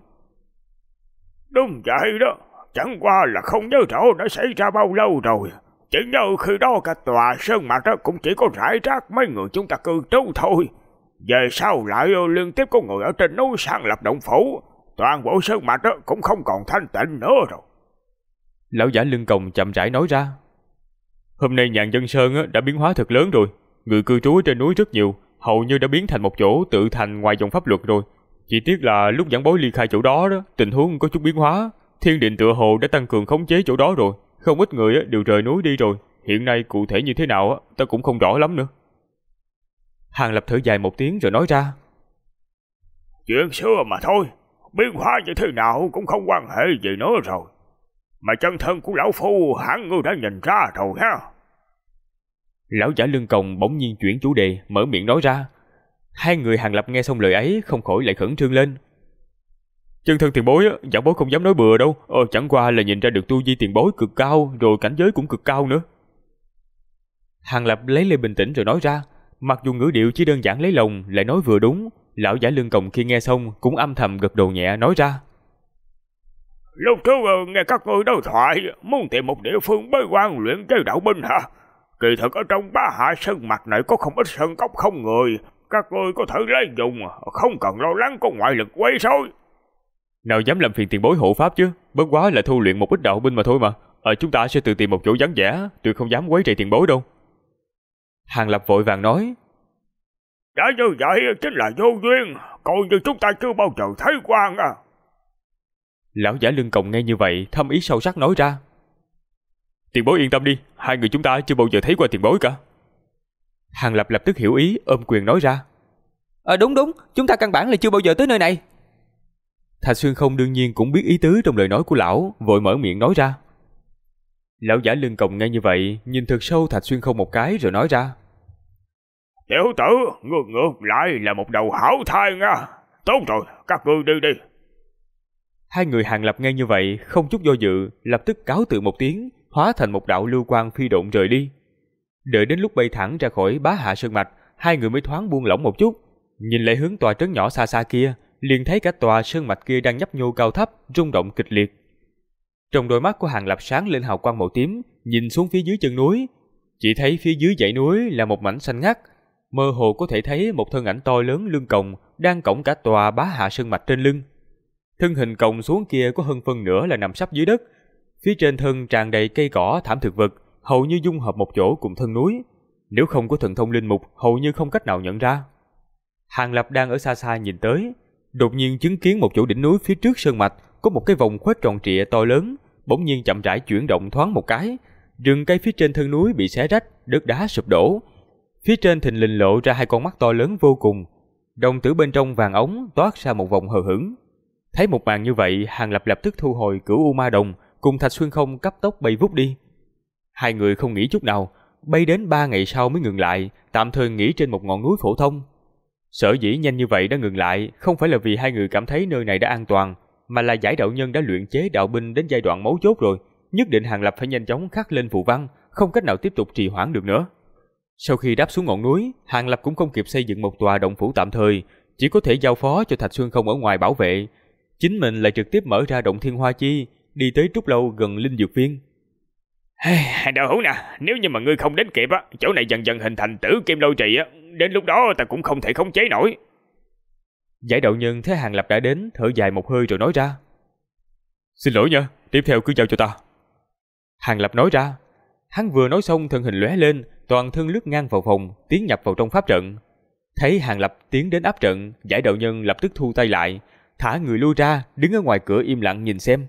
Đúng vậy đó, chẳng qua là không nhớ rõ đã xảy ra bao lâu rồi. Chỉ nhớ khi đó cả tòa sơn mạch cũng chỉ có rải rác mấy người chúng ta cư trú thôi. Về sau lại liên tiếp có người ở trên núi sáng lập động phủ, toàn bộ sơn mạch cũng không còn thanh tịnh nữa rồi. Lão giả lưng còng chậm rãi nói ra. Hôm nay Nhàn Chân Sơn đã biến hóa thật lớn rồi. Người cư trú ở trên núi rất nhiều, hầu như đã biến thành một chỗ tự thành ngoài vòng pháp luật rồi. Chỉ tiếc là lúc giảng bối ly khai chỗ đó, tình huống có chút biến hóa. Thiên Định tựa hồ đã tăng cường khống chế chỗ đó rồi. Không ít người đều rời núi đi rồi. Hiện nay cụ thể như thế nào ta cũng không rõ lắm nữa. Hàng Lập thở dài một tiếng rồi nói ra. Chuyện xưa mà thôi, biến hóa như thế nào cũng không quan hệ gì nữa rồi. Mà chân thân của lão phu hẳn ngươi đã nhìn ra rồi ha. Lão giả lưng còng bỗng nhiên chuyển chủ đề, mở miệng nói ra. Hai người Hàng Lập nghe xong lời ấy không khỏi lại khẩn trương lên. Chân thân tiền bối giảng bối không dám nói bừa đâu, chẳng qua là nhìn ra được tu vi tiền bối cực cao, rồi cảnh giới cũng cực cao nữa. Hàng Lập lấy lên bình tĩnh rồi nói ra, mặc dù ngữ điệu chỉ đơn giản lấy lòng, lại nói vừa đúng. Lão giả lưng còng khi nghe xong cũng âm thầm gật đầu nhẹ nói ra. Lúc trước nghe các ngươi đối thoại, muốn tìm một địa phương bế quan luyện chế đạo binh hả? Kỳ thực ở trong Bá Hạ Sơn mạch này có không ít sơn cốc không người, các ngươi có thể lấy dùng, không cần lo lắng có ngoại lực quấy rối. Nào dám làm phiền tiền bối hộ pháp chứ, bất quá là thu luyện một ít đạo binh mà thôi mà. Chúng ta sẽ tự tìm một chỗ vắng vẻ, tuyệt không dám quấy rầy tiền bối đâu. Hàng Lập vội vàng nói. Đã như vậy chính là vô duyên, coi như chúng ta chưa bao giờ thấy quan à. Lão giả lưng còng nghe như vậy, thâm ý sâu sắc nói ra. Tiền bối yên tâm đi, hai người chúng ta chưa bao giờ thấy qua tiền bối cả. Hàng Lập lập tức hiểu ý, ôm quyền nói ra. Đúng, chúng ta căn bản là chưa bao giờ tới nơi này. Thạch Xuyên Không đương nhiên cũng biết ý tứ trong lời nói của lão, vội mở miệng nói ra. Lão giả lưng còng nghe như vậy, nhìn thật sâu Thạch Xuyên Không một cái rồi nói ra. Tiểu tử, ngược lại là một đầu hảo thai nha. Tốt rồi, các ngươi đi đi. Hai người Hàng Lập nghe như vậy, không chút do dự, lập tức cáo từ một tiếng, hóa thành một đạo lưu quang phi độn rời đi. Đợi đến lúc bay thẳng ra khỏi Bá Hạ Sơn mạch, hai người mới thoáng buông lỏng một chút, nhìn lại hướng tòa trấn nhỏ xa xa kia, liền thấy cả tòa sơn mạch kia đang nhấp nhô cao thấp, rung động kịch liệt. Trong đôi mắt của Hàng Lập sáng lên hào quang màu tím, nhìn xuống phía dưới chân núi, chỉ thấy phía dưới dãy núi là một mảnh xanh ngắt, mơ hồ có thể thấy một thân ảnh to lớn lưng còng đang cõng cả tòa Bá Hạ Sơn mạch trên lưng. Thân hình còng xuống kia có hơn phân nửa là nằm sấp dưới đất, phía trên thân tràn đầy cây cỏ thảm thực vật, hầu như dung hợp một chỗ cùng thân núi. Nếu không có thần thông linh mục, hầu như không cách nào nhận ra. Hàng Lập đang ở xa xa nhìn tới, đột nhiên chứng kiến một chỗ đỉnh núi phía trước sơn mạch có một cái vòng khuếch tròn trịa to lớn, bỗng nhiên chậm rãi chuyển động thoáng một cái, rừng cây phía trên thân núi bị xé rách, đất đá sụp đổ. Phía trên thình lình lộ ra hai con mắt to lớn vô cùng, đồng tử bên trong vàng ống toát ra một vòng hờ hững. Thấy một màn như vậy, Hàng Lập lập tức thu hồi Cửu U Ma Đồng, cùng Thạch Xuyên Không cấp tốc bay vút đi. Hai người không nghĩ chút nào, bay đến 3 ngày sau mới ngừng lại, tạm thời nghỉ trên một ngọn núi phổ thông. Sở dĩ nhanh như vậy đã ngừng lại, không phải là vì hai người cảm thấy nơi này đã an toàn, mà là giải đạo nhân đã luyện chế đạo binh đến giai đoạn mấu chốt rồi, nhất định Hàng Lập phải nhanh chóng khắc lên phù văn, không cách nào tiếp tục trì hoãn được nữa. Sau khi đáp xuống ngọn núi, Hàng Lập cũng không kịp xây dựng một tòa động phủ tạm thời, chỉ có thể giao phó cho Thạch Xuyên Không ở ngoài bảo vệ. Chính mình lại trực tiếp mở ra động Thiên Hoa Chi, đi tới Trúc Lâu gần Linh Dược Viên. Hàng đạo hữu nè, nếu như mà ngươi không đến kịp chỗ này dần dần hình thành Tử Kim Lôi Trì đến lúc đó ta cũng không thể khống chế nổi. Giải đạo nhân thấy Hàng Lập đã đến, thở dài một hơi rồi nói ra. Xin lỗi nha, tiếp theo cứ giao cho ta. Hàng Lập nói ra. Hắn vừa nói xong thân hình lóe lên, toàn thân lướt ngang vào phòng, tiến nhập vào trong pháp trận. Thấy Hàng Lập tiến đến áp trận, Giải đạo nhân lập tức thu tay lại, thả người lui ra, đứng ở ngoài cửa im lặng nhìn xem.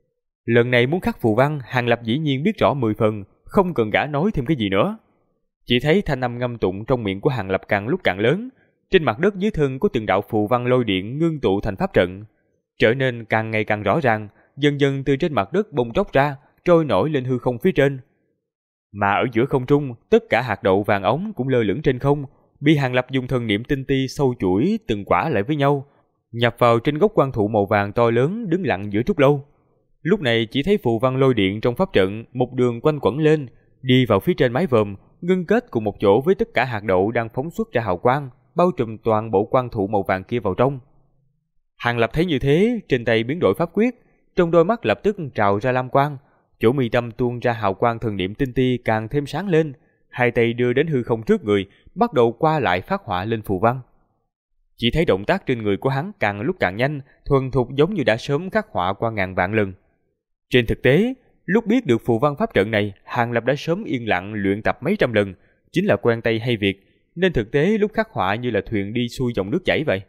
Lần này muốn khắc phù văn, Hàng Lập dĩ nhiên biết rõ 10 phần, không cần gã nói thêm cái gì nữa. Chỉ thấy thanh âm ngâm tụng trong miệng của Hàng Lập càng lúc càng lớn, trên mặt đất dưới thân có từng đạo phù văn lôi điện ngưng tụ thành pháp trận, trở nên càng ngày càng rõ ràng, dần dần từ trên mặt đất bùng tróc ra, trôi nổi lên hư không phía trên. Mà ở giữa không trung, tất cả hạt đậu vàng óng cũng lơ lửng trên không, bị Hàng Lập dùng thần niệm tinh ti sâu chuỗi từng quả lại với nhau, nhập vào trên gốc quan thụ màu vàng to lớn đứng lặng giữa trúc lâu. Lúc này chỉ thấy phù văn lôi điện trong pháp trận một đường quanh quẩn lên, đi vào phía trên mái vòm, ngưng kết cùng một chỗ với tất cả hạt đậu đang phóng xuất ra hào quang, bao trùm toàn bộ quan thụ màu vàng kia vào trong. Hàng Lập thấy như thế, trên tay biến đổi pháp quyết, trong đôi mắt lập tức trào ra lam quang, chỗ mi tâm tuôn ra hào quang thần niệm tinh ti càng thêm sáng lên, hai tay đưa đến hư không trước người, bắt đầu qua lại phát họa lên phù văn. Chỉ thấy động tác trên người của hắn càng lúc càng nhanh, thuần thục giống như đã sớm khắc họa qua ngàn vạn lần. Trên thực tế, lúc biết được phù văn pháp trận này, Hàng Lập đã sớm yên lặng luyện tập mấy trăm lần, chính là quen tay hay việc, nên thực tế lúc khắc họa như là thuyền đi xuôi dòng nước chảy vậy.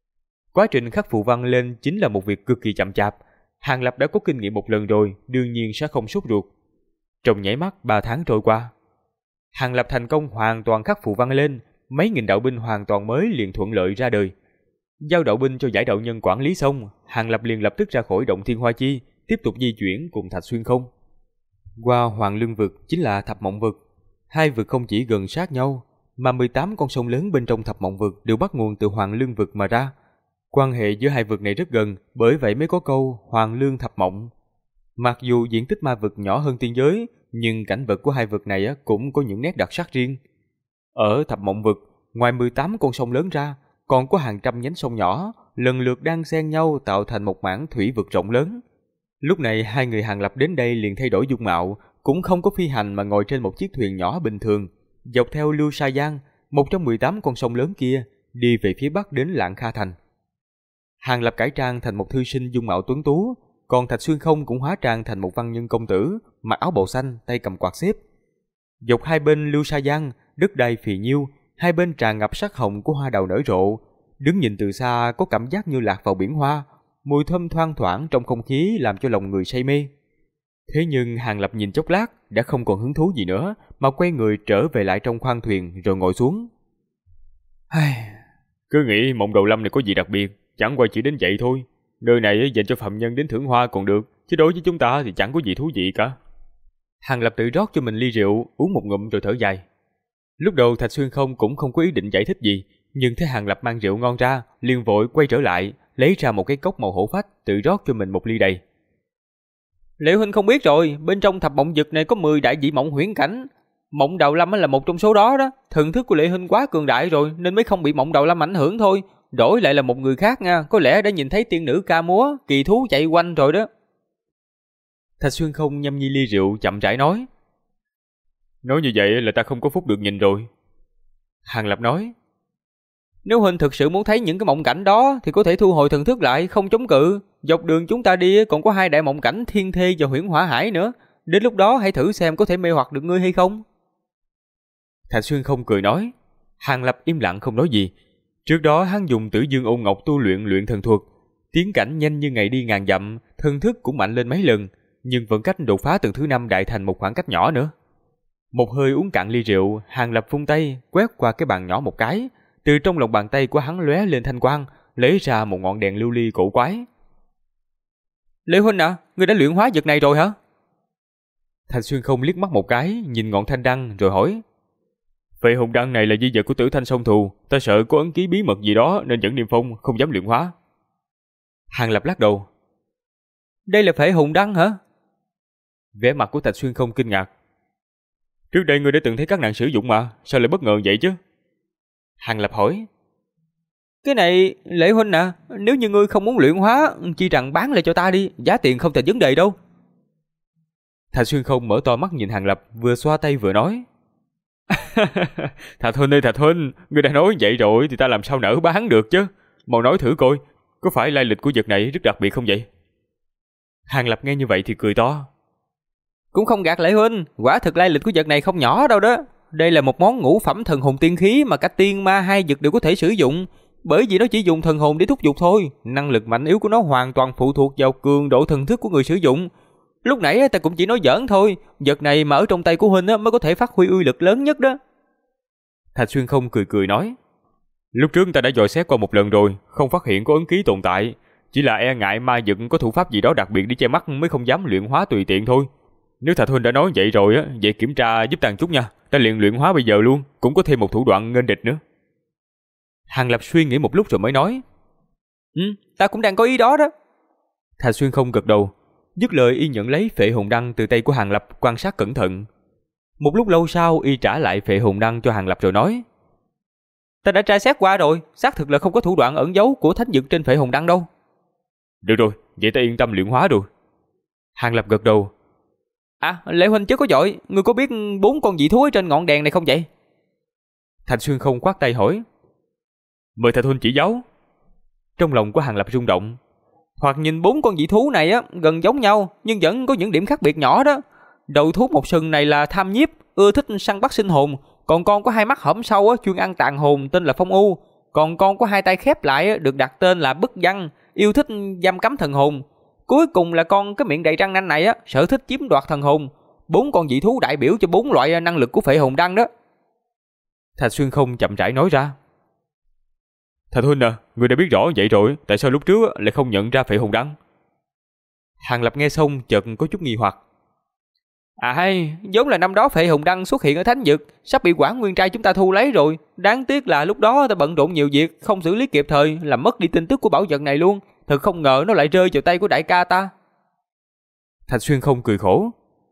Quá trình khắc phù văn lên chính là một việc cực kỳ chậm chạp. Hàng Lập đã có kinh nghiệm một lần rồi, đương nhiên sẽ không sốt ruột. Trong nháy mắt 3 tháng trôi qua, Hàng Lập thành công hoàn toàn khắc phù văn lên, mấy nghìn đạo binh hoàn toàn mới liền thuận lợi ra đời. Giao đạo binh cho Giải đạo nhân quản lý xong, Hàng Lập liền lập tức ra khỏi động Thiên Hoa Chi, tiếp tục di chuyển cùng Thạch Xuyên Không. Qua Hoàng Lương vực chính là Thập Mộng vực. Hai vực không chỉ gần sát nhau, mà 18 con sông lớn bên trong Thập Mộng vực đều bắt nguồn từ Hoàng Lương vực mà ra. Quan hệ giữa hai vực này rất gần, bởi vậy mới có câu Hoàng Lương Thập Mộng. Mặc dù diện tích ma vực nhỏ hơn tiên giới, nhưng cảnh vật của hai vực này cũng có những nét đặc sắc riêng. Ở Thập Mộng vực, ngoài 18 con sông lớn ra, còn có hàng trăm nhánh sông nhỏ, lần lượt đan xen nhau tạo thành một mảng thủy vực rộng lớn. Lúc này hai người Hàng Lập đến đây liền thay đổi dung mạo, cũng không có phi hành mà ngồi trên một chiếc thuyền nhỏ bình thường, dọc theo Lưu Sa Giang, một trong 18 con sông lớn kia, đi về phía bắc đến Lạng Kha Thành. Hàng Lập cải trang thành một thư sinh dung mạo tuấn tú, còn Thạch Xuyên Không cũng hóa trang thành một văn nhân công tử, mặc áo bào xanh, tay cầm quạt xếp. Dọc hai bên Lưu Sa Giang, đất đai phì nhiêu, hai bên tràn ngập sắc hồng của hoa đào nở rộ, đứng nhìn từ xa có cảm giác như lạc vào biển hoa, mùi thơm thoang thoảng trong không khí làm cho lòng người say mê. Thế nhưng Hàng Lập nhìn chốc lát đã không còn hứng thú gì nữa, mà quay người trở về lại trong khoang thuyền rồi ngồi xuống. Cứ nghĩ Mộng Đầu Lâm này có gì đặc biệt, chẳng qua chỉ đến vậy thôi. Nơi này dành cho phạm nhân đến thưởng hoa còn được, chứ đối với chúng ta thì chẳng có gì thú vị cả. Hàng Lập tự rót cho mình ly rượu, uống một ngụm rồi thở dài. Lúc đầu Thạch Xuyên Không cũng không có ý định giải thích gì, nhưng thấy Hàng Lập mang rượu ngon ra, liền vội quay trở lại, lấy ra một cái cốc màu hổ phách, tự rót cho mình một ly đầy. Liệu huynh không biết rồi, bên trong Thập Mộng vực này có 10 đại dị mộng huyễn cảnh. Mộng Đầu Lâm là một trong số đó đó. Thần thức của Lệ huynh quá cường đại rồi nên mới không bị Mộng Đầu Lâm ảnh hưởng thôi. Đổi lại là một người khác nha, có lẽ đã nhìn thấy tiên nữ ca múa, kỳ thú chạy quanh rồi đó. Thạch Xuyên Không nhâm nhi ly rượu chậm rãi nói. Nói như vậy là ta không có phúc được nhìn rồi. Hàng Lập nói. Nếu huynh thực sự muốn thấy những cái mộng cảnh đó thì có thể thu hồi thần thức lại, không chống cự. Dọc đường chúng ta đi còn có 2 đại mộng cảnh Thiên Thê và Huyễn Hỏa Hải nữa. Đến lúc đó hãy thử xem có thể mê hoặc được ngươi hay không. Thạch Xuyên Không cười nói. Hàng Lập im lặng không nói gì. Trước đó hắn dùng Tử Dương Ôn Ngọc tu luyện thần thuật, tiến cảnh nhanh như ngày đi ngàn dặm, thần thức cũng mạnh lên mấy lần, nhưng vẫn cách đột phá tầng thứ 5 đại thành một khoảng cách nhỏ nữa. Một hơi uống cạn ly rượu, Hàng Lập vung tay quét qua cái bàn nhỏ một cái, từ trong lòng bàn tay của hắn lóe lên thanh quang, lấy ra một ngọn đèn lưu ly cổ quái. Lệ huynh à, ngươi đã luyện hóa vật này rồi hả? Thạch Xuyên Không liếc mắt một cái, nhìn ngọn thanh đăng rồi hỏi. Vậy hồn đăng này là di vật của Tử Thanh Song Thù, ta sợ có ấn ký bí mật gì đó nên dẫn Niêm Phong không dám luyện hóa. Hàng Lập lắc đầu. Đây là phệ hồn đăng hả? Vẻ mặt của Thạch Xuyên Không kinh ngạc. Trước đây ngươi đã từng thấy các nàng sử dụng mà, sao lại bất ngờ vậy chứ? Hàng Lập hỏi. Cái này, Lệ huynh à, nếu như ngươi không muốn luyện hóa, chi rằng bán lại cho ta đi, giá tiền không thành vấn đề đâu. Thạch Xuyên Không mở to mắt nhìn Hàng Lập, vừa xoa tay vừa nói. Thạch huynh ơi Thạch huynh, ngươi đã nói vậy rồi thì ta làm sao nỡ bán được chứ? Mau nói thử coi, có phải lai lịch của vật này rất đặc biệt không vậy? Hàng Lập nghe như vậy thì cười to. Cũng không gạt Lệ huynh, quả thực lai lịch của vật này không nhỏ đâu đó. Đây là một món ngũ phẩm thần hồn tiên khí mà cả tiên ma hai vực đều có thể sử dụng. Bởi vì nó chỉ dùng thần hồn để thúc giục thôi, năng lực mạnh yếu của nó hoàn toàn phụ thuộc vào cường độ thần thức của người sử dụng. Lúc nãy ta cũng chỉ nói giỡn thôi, vật này mà ở trong tay của huynh mới có thể phát huy uy lực lớn nhất đó. Thạch Xuyên Không cười cười nói, lúc trước ta đã dò xét qua một lần rồi, không phát hiện có ấn ký tồn tại, chỉ là e ngại ma vực có thủ pháp gì đó đặc biệt để che mắt mới không dám luyện hóa tùy tiện thôi. Nếu Thạch huynh đã nói vậy rồi vậy kiểm tra giúp ta chút nha, ta liền luyện hóa bây giờ luôn, cũng có thêm một thủ đoạn nghênh địch nữa. Hàng Lập suy nghĩ một lúc rồi mới nói, ta cũng đang có ý đó đó. Thạch Xuyên Không gật đầu, dứt lời y nhận lấy phệ hồn đăng từ tay của Hàng Lập quan sát cẩn thận. Một lúc lâu sau y trả lại phệ hồn đăng cho Hàng Lập rồi nói, ta đã tra xét qua rồi, xác thực là không có thủ đoạn ẩn giấu của thánh vực trên phệ hồn đăng đâu. Được rồi, vậy ta yên tâm luyện hóa rồi. Hàng Lập gật đầu. Lệ huynh chứ có vội, ngươi có biết 4 con dị thú ở trên ngọn đèn này không vậy? Thạch Xuyên Không khoát tay hỏi, mời Thạch huynh chỉ giáo. Trong lòng của Hàng Lập rung động. Hoặc nhìn 4 con dị thú này gần giống nhau, nhưng vẫn có những điểm khác biệt nhỏ đó. Đầu thú một sừng này là tham nhiếp, ưa thích săn bắt sinh hồn, còn con có hai mắt hõm sâu chuyên ăn tàn hồn tên là Phong U, còn con có hai tay khép lại được đặt tên là Bức Văn, yêu thích giam cấm thần hồn. Cuối cùng là con cái miệng đầy răng nanh này sở thích chiếm đoạt thần hồn. 4 con dị thú đại biểu cho 4 loại năng lực của phệ hồn đăng đó. Thạch Xuyên Không chậm rãi nói ra, Thạch huynh người đã biết rõ vậy rồi, tại sao lúc trước lại không nhận ra phệ hồn đăng? Hàng Lập nghe xong chợt có chút nghi hoặc. Vốn là năm đó phệ hồn đăng xuất hiện ở thánh vực, sắp bị Quản Nguyên Trai chúng ta thu lấy rồi. Đáng tiếc là lúc đó ta bận rộn nhiều việc, không xử lý kịp thời, làm mất đi tin tức của bảo vật này luôn. Thật không ngờ nó lại rơi vào tay của đại ca ta. Thạch Xuyên Không cười khổ.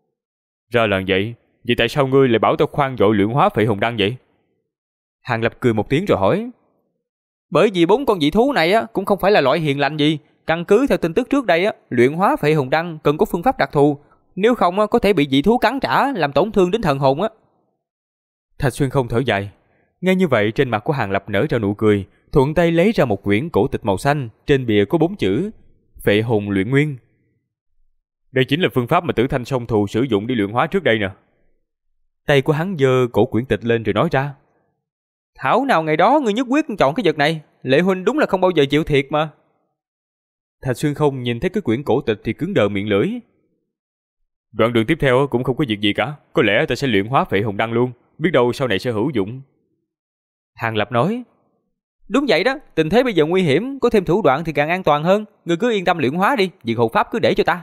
Ra là vậy tại sao ngươi lại bảo ta khoan vội luyện hóa phệ hồn đăng vậy? Hàng Lập cười một tiếng rồi hỏi. Bởi vì 4 con dị thú này cũng không phải là loại hiền lành gì. Căn cứ theo tin tức trước đây luyện hóa phệ hồn đăng cần có phương pháp đặc thù, nếu không có thể bị dị thú cắn trả, làm tổn thương đến thần hồn. Thạch Xuyên Không thở dài. Nghe như vậy trên mặt của Hàng Lập nở ra nụ cười, thuận tay lấy ra một quyển cổ tịch màu xanh, trên bìa có 4 chữ Phệ hồn luyện nguyên. Đây chính là phương pháp mà Tử Thanh Song Thù sử dụng để luyện hóa trước đây nè. Tay của hắn giơ cổ quyển tịch lên rồi nói ra. Thảo nào ngày đó ngươi nhất quyết chọn cái vật này, Lệ huynh đúng là không bao giờ chịu thiệt mà. Thạch Xuyên Không nhìn thấy cái quyển cổ tịch thì cứng đờ miệng lưỡi. Đoạn đường tiếp theo cũng không có việc gì cả, có lẽ ta sẽ luyện hóa phệ hồn đăng luôn, biết đâu sau này sẽ hữu dụng. Hàng Lập nói. Đúng vậy đó, tình thế bây giờ nguy hiểm, có thêm thủ đoạn thì càng an toàn hơn, ngươi cứ yên tâm luyện hóa đi, việc hộ pháp cứ để cho ta.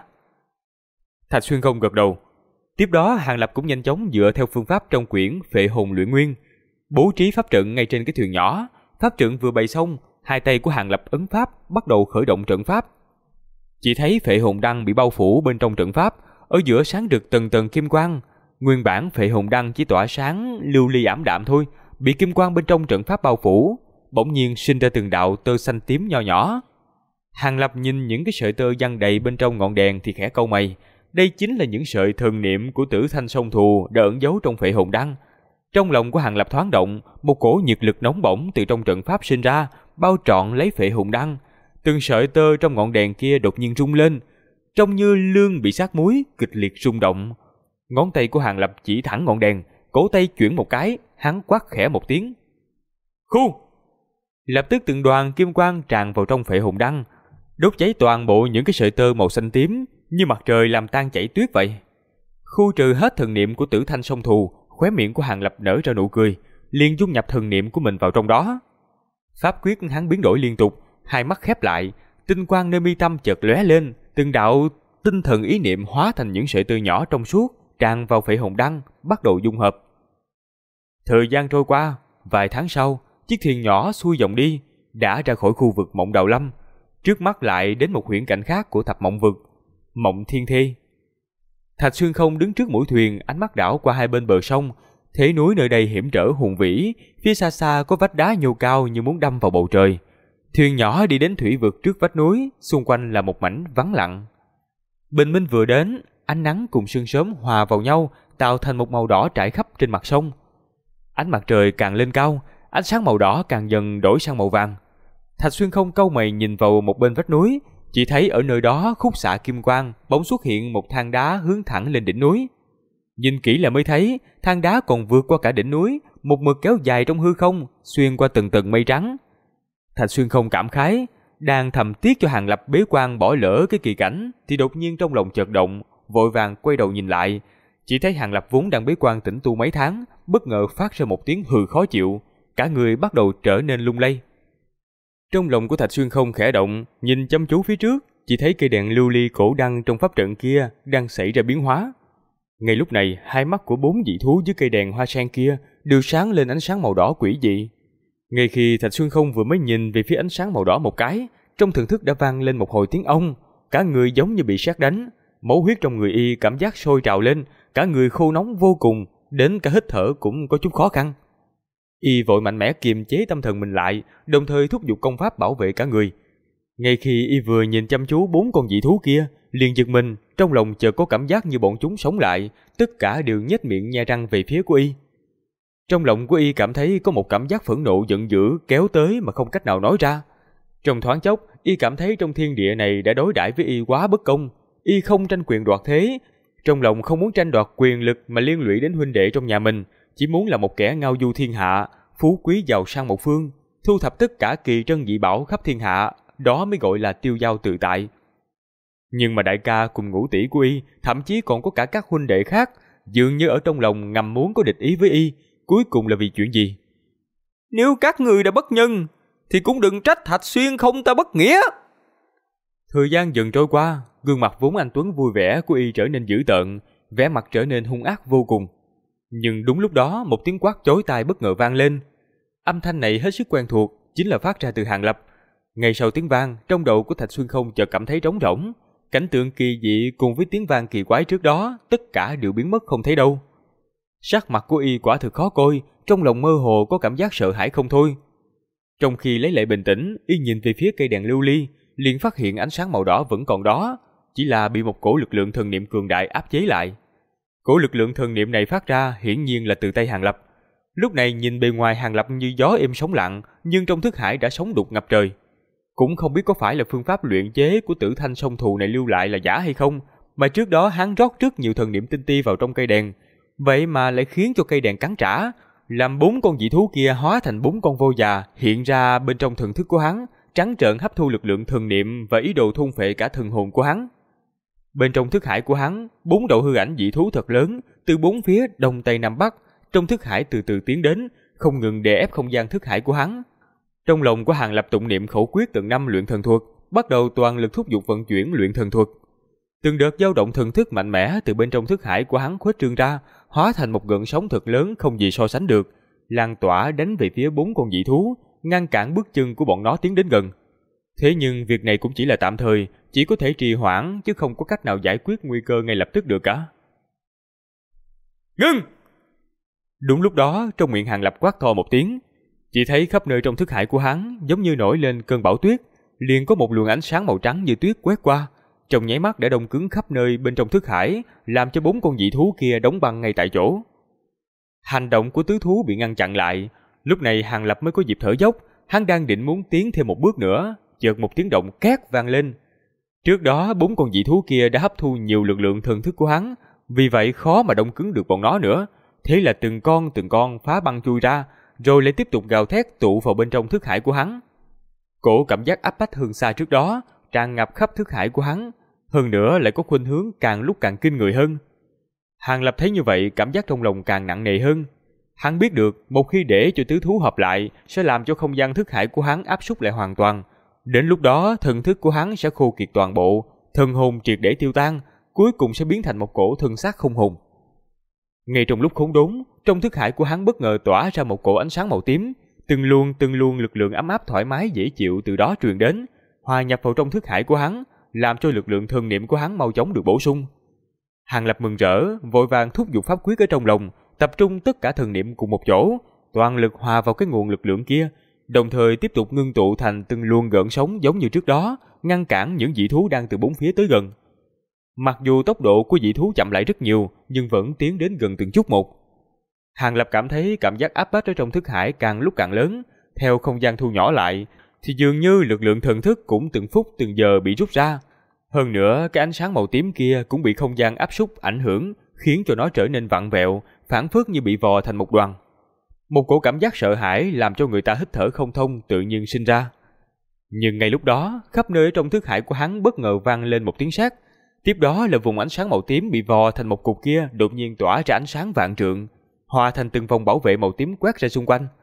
Thạch Xuyên Không gật đầu. Tiếp đó Hàng Lập cũng nhanh chóng dựa theo phương pháp trong quyển Phệ hồn luyện nguyên, bố trí pháp trận ngay trên cái thuyền nhỏ. Pháp trận vừa bày xong, hai tay của Hàng Lập ấn pháp bắt đầu khởi động trận pháp. Chỉ thấy phệ hồn đăng bị bao phủ bên trong trận pháp, ở giữa sáng rực tầng tầng kim quang. Nguyên bản phệ hồn đăng chỉ tỏa sáng lưu ly ảm đạm thôi, bị kim quang bên trong trận pháp bao phủ, bỗng nhiên sinh ra từng đạo tơ xanh tím nho nhỏ. Hàng Lập nhìn những cái sợi tơ giăng đầy bên trong ngọn đèn thì khẽ cau mày. Đây chính là những sợi thần niệm của Tử Thanh Song Thù đã ẩn giấu trong phệ hồn đăng. Trong lòng của Hàng Lập thoáng động, một cổ nhiệt lực nóng bỏng từ trong trận pháp sinh ra, bao trọn lấy phệ hồn đăng. Từng sợi tơ trong ngọn đèn kia đột nhiên rung lên, trông như lương bị sát muối, kịch liệt rung động. Ngón tay của Hàng Lập chỉ thẳng ngọn đèn, cổ tay chuyển một cái, hắn quát khẽ một tiếng. Khu! Lập tức từng đoàn kim quang tràn vào trong phệ hồn đăng, đốt cháy toàn bộ những cái sợi tơ màu xanh tím, như mặt trời làm tan chảy tuyết vậy. Khu trừ hết thần niệm của Tử Thanh Song Thù, khóe miệng của Hàng Lập nở ra nụ cười, liền dung nhập thần niệm của mình vào trong đó. Pháp quyết hắn biến đổi liên tục, hai mắt khép lại, tinh quang nơi mi tâm chợt lóe lên, từng đạo tinh thần ý niệm hóa thành những sợi tơ nhỏ trong suốt, tràn vào phệ hồn đăng, bắt đầu dung hợp. Thời gian trôi qua, vài tháng sau, chiếc thuyền nhỏ xuôi dòng đi, đã ra khỏi khu vực Mộng Đào Lâm, trước mắt lại đến một huyễn cảnh khác của Thập Mộng Vực, Mộng Thiên Thê. Thạch Xuyên Không đứng trước mũi thuyền, ánh mắt đảo qua hai bên bờ sông, thế núi nơi đây hiểm trở hùng vĩ, phía xa xa có vách đá nhô cao như muốn đâm vào bầu trời. Thuyền nhỏ đi đến thủy vực trước vách núi, xung quanh là một mảnh vắng lặng. Bình minh vừa đến, ánh nắng cùng sương sớm hòa vào nhau, tạo thành một màu đỏ trải khắp trên mặt sông. Ánh mặt trời càng lên cao, ánh sáng màu đỏ càng dần đổi sang màu vàng. Thạch Xuyên Không cau mày nhìn vào một bên vách núi, Chỉ thấy ở nơi đó khúc xạ kim quang, bỗng xuất hiện một thang đá hướng thẳng lên đỉnh núi. Nhìn kỹ là mới thấy, thang đá còn vượt qua cả đỉnh núi, một mực kéo dài trong hư không, xuyên qua từng tầng mây trắng. Thạch Xuyên Không cảm khái, đang thầm tiếc cho Hàng Lập bế quan bỏ lỡ cái kỳ cảnh, thì đột nhiên trong lòng chợt động, vội vàng quay đầu nhìn lại, chỉ thấy Hàng Lập vốn đang bế quan tĩnh tu mấy tháng, bất ngờ phát ra một tiếng hừ khó chịu, cả người bắt đầu trở nên lung lay. Trong lòng của Thạch Xuyên Không khẽ động, nhìn chăm chú phía trước, chỉ thấy cây đèn lưu ly cổ đăng trong pháp trận kia đang xảy ra biến hóa. Ngay lúc này, hai mắt của 4 dị thú dưới cây đèn hoa sen kia đều sáng lên ánh sáng màu đỏ quỷ dị. Ngay khi Thạch Xuyên Không vừa mới nhìn về phía ánh sáng màu đỏ một cái, trong thần thức đã vang lên một hồi tiếng ông, cả người giống như bị sét đánh, máu huyết trong người y cảm giác sôi trào lên, cả người khô nóng vô cùng, đến cả hít thở cũng có chút khó khăn. Y vội mạnh mẽ kiềm chế tâm thần mình lại, đồng thời thúc giục công pháp bảo vệ cả người. Ngay khi y vừa nhìn chăm chú 4 con dị thú kia, liền giật mình, trong lòng chợt có cảm giác như bọn chúng sống lại, tất cả đều nhếch miệng nhe răng về phía của y. Trong lòng của y cảm thấy có một cảm giác phẫn nộ giận dữ kéo tới mà không cách nào nói ra. Trong thoáng chốc, y cảm thấy trong thiên địa này đã đối đãi với y quá bất công, y không tranh quyền đoạt thế, trong lòng không muốn tranh đoạt quyền lực mà liên lụy đến huynh đệ trong nhà mình, chỉ muốn là một kẻ ngao du thiên hạ, phú quý giàu sang một phương, thu thập tất cả kỳ trân dị bảo khắp thiên hạ, đó mới gọi là tiêu dao tự tại. Nhưng mà đại ca cùng ngũ tỷ của y, thậm chí còn có cả các huynh đệ khác, dường như ở trong lòng ngầm muốn có địch ý với y, cuối cùng là vì chuyện gì? Nếu các người đã bất nhân, thì cũng đừng trách Thạch Xuyên Không ta bất nghĩa. Thời gian dần trôi qua, gương mặt vốn anh tuấn vui vẻ của y trở nên dữ tợn, vẻ mặt trở nên hung ác vô cùng. Nhưng đúng lúc đó, một tiếng quát chói tai bất ngờ vang lên. Âm thanh này hết sức quen thuộc, chính là phát ra từ Hàng Lập. Ngay sau tiếng vang, trong đầu của Thạch Xuyên Không chợt cảm thấy trống rỗng, cảnh tượng kỳ dị cùng với tiếng vang kỳ quái trước đó, tất cả đều biến mất không thấy đâu. Sắc mặt của y quả thực khó coi, trong lòng mơ hồ có cảm giác sợ hãi không thôi. Trong khi lấy lại bình tĩnh, y nhìn về phía cây đèn lưu ly, liền phát hiện ánh sáng màu đỏ vẫn còn đó, chỉ là bị một cổ lực lượng thần niệm cường đại áp chế lại. Cổ lực lượng thần niệm này phát ra hiển nhiên là từ tay Hàng Lập. Lúc này nhìn bề ngoài Hàng Lập như gió êm sóng lặng, nhưng trong thức hải đã sóng đục ngập trời. Cũng không biết có phải là phương pháp luyện chế của Tử Thanh Song Thù này lưu lại là giả hay không, mà trước đó hắn rót rất nhiều thần niệm tinh ti vào trong cây đèn, vậy mà lại khiến cho cây đèn cắn trả, làm 4 con dị thú kia hóa thành 4 con vô già hiện ra bên trong thần thức của hắn, trắng trợn hấp thu lực lượng thần niệm và ý đồ thôn phệ cả thần hồn của hắn. Bên trong thức hải của hắn, 4 đạo hư ảnh dị thú thật lớn, từ 4 phía đông tây nam bắc, trong thức hải từ từ tiến đến, không ngừng đè ép không gian thức hải của hắn. Trong lòng của Hàng Lập tụng niệm khẩu quyết tầng 5 luyện thần thuật, bắt đầu toàn lực thúc giục vận chuyển luyện thần thuật. Từng đợt dao động thần thức mạnh mẽ từ bên trong thức hải của hắn khuếch trương ra, hóa thành một gợn sóng thật lớn không gì so sánh được, lan tỏa đánh về phía 4 con dị thú, ngăn cản bước chân của bọn nó tiến đến gần. Thế nhưng việc này cũng chỉ là tạm thời, chỉ có thể trì hoãn chứ không có cách nào giải quyết nguy cơ ngay lập tức được cả. Ngưng! Đúng lúc đó, trong miệng Hàng Lập quát to một tiếng, chỉ thấy khắp nơi trong thức hải của hắn giống như nổi lên cơn bão tuyết, liền có một luồng ánh sáng màu trắng như tuyết quét qua, trong nháy mắt đã đông cứng khắp nơi bên trong thức hải, làm cho 4 con dị thú kia đóng băng ngay tại chỗ. Hành động của tứ thú bị ngăn chặn lại, lúc này Hàng Lập mới có dịp thở dốc, hắn đang định muốn tiến thêm một bước nữa, chợt một tiếng động két vang lên. Trước đó 4 con dị thú kia đã hấp thu nhiều lực lượng thần thức của hắn, vì vậy khó mà đông cứng được bọn nó nữa, thế là từng con phá băng chui ra, rồi lại tiếp tục gào thét tụ vào bên trong thức hải của hắn. Cổ cảm giác áp bách hơn xa trước đó tràn ngập khắp thức hải của hắn, hơn nữa lại có khuynh hướng càng lúc càng kinh người hơn. Hàng Lập thấy như vậy, cảm giác trong lòng càng nặng nề hơn. Hắn biết được một khi để cho tứ thú hợp lại sẽ làm cho không gian thức hải của hắn áp súc lại hoàn toàn. Đến lúc đó thần thức của hắn sẽ khô kiệt toàn bộ, thần hồn triệt để tiêu tan, cuối cùng sẽ biến thành một cổ thân xác không hồn. Ngay trong lúc khốn đốn, trong thức hải của hắn bất ngờ tỏa ra một cổ ánh sáng màu tím, từng luồng lực lượng ấm áp thoải mái dễ chịu từ đó truyền đến, hòa nhập vào trong thức hải của hắn, làm cho lực lượng thần niệm của hắn mau chóng được bổ sung. Hàng Lập mừng rỡ, vội vàng thúc giục pháp quyết ở trong lòng, tập trung tất cả thần niệm cùng một chỗ, toàn lực hòa vào cái nguồn lực lượng kia, đồng thời tiếp tục ngưng tụ thành từng luồng gợn sóng giống như trước đó, ngăn cản những dị thú đang từ bốn phía tới gần. Mặc dù tốc độ của dị thú chậm lại rất nhiều, nhưng vẫn tiến đến gần từng chút một. Hàng Lập cảm thấy cảm giác áp bách ở trong thức hải càng lúc càng lớn, theo không gian thu nhỏ lại, thì dường như lực lượng thần thức cũng từng phút từng giờ bị rút ra. Hơn nữa, cái ánh sáng màu tím kia cũng bị không gian áp suất ảnh hưởng, khiến cho nó trở nên vặn vẹo, phảng phất như bị vò thành một đoàn. Một cổ cảm giác sợ hãi làm cho người ta hít thở không thông tự nhiên sinh ra. Nhưng ngay lúc đó, khắp nơi trong thức hải của hắn bất ngờ vang lên một tiếng sét. Tiếp đó là vùng ánh sáng màu tím bị vò thành một cục kia đột nhiên tỏa ra ánh sáng vạn trượng, hòa thành từng vòng bảo vệ màu tím quét ra xung quanh.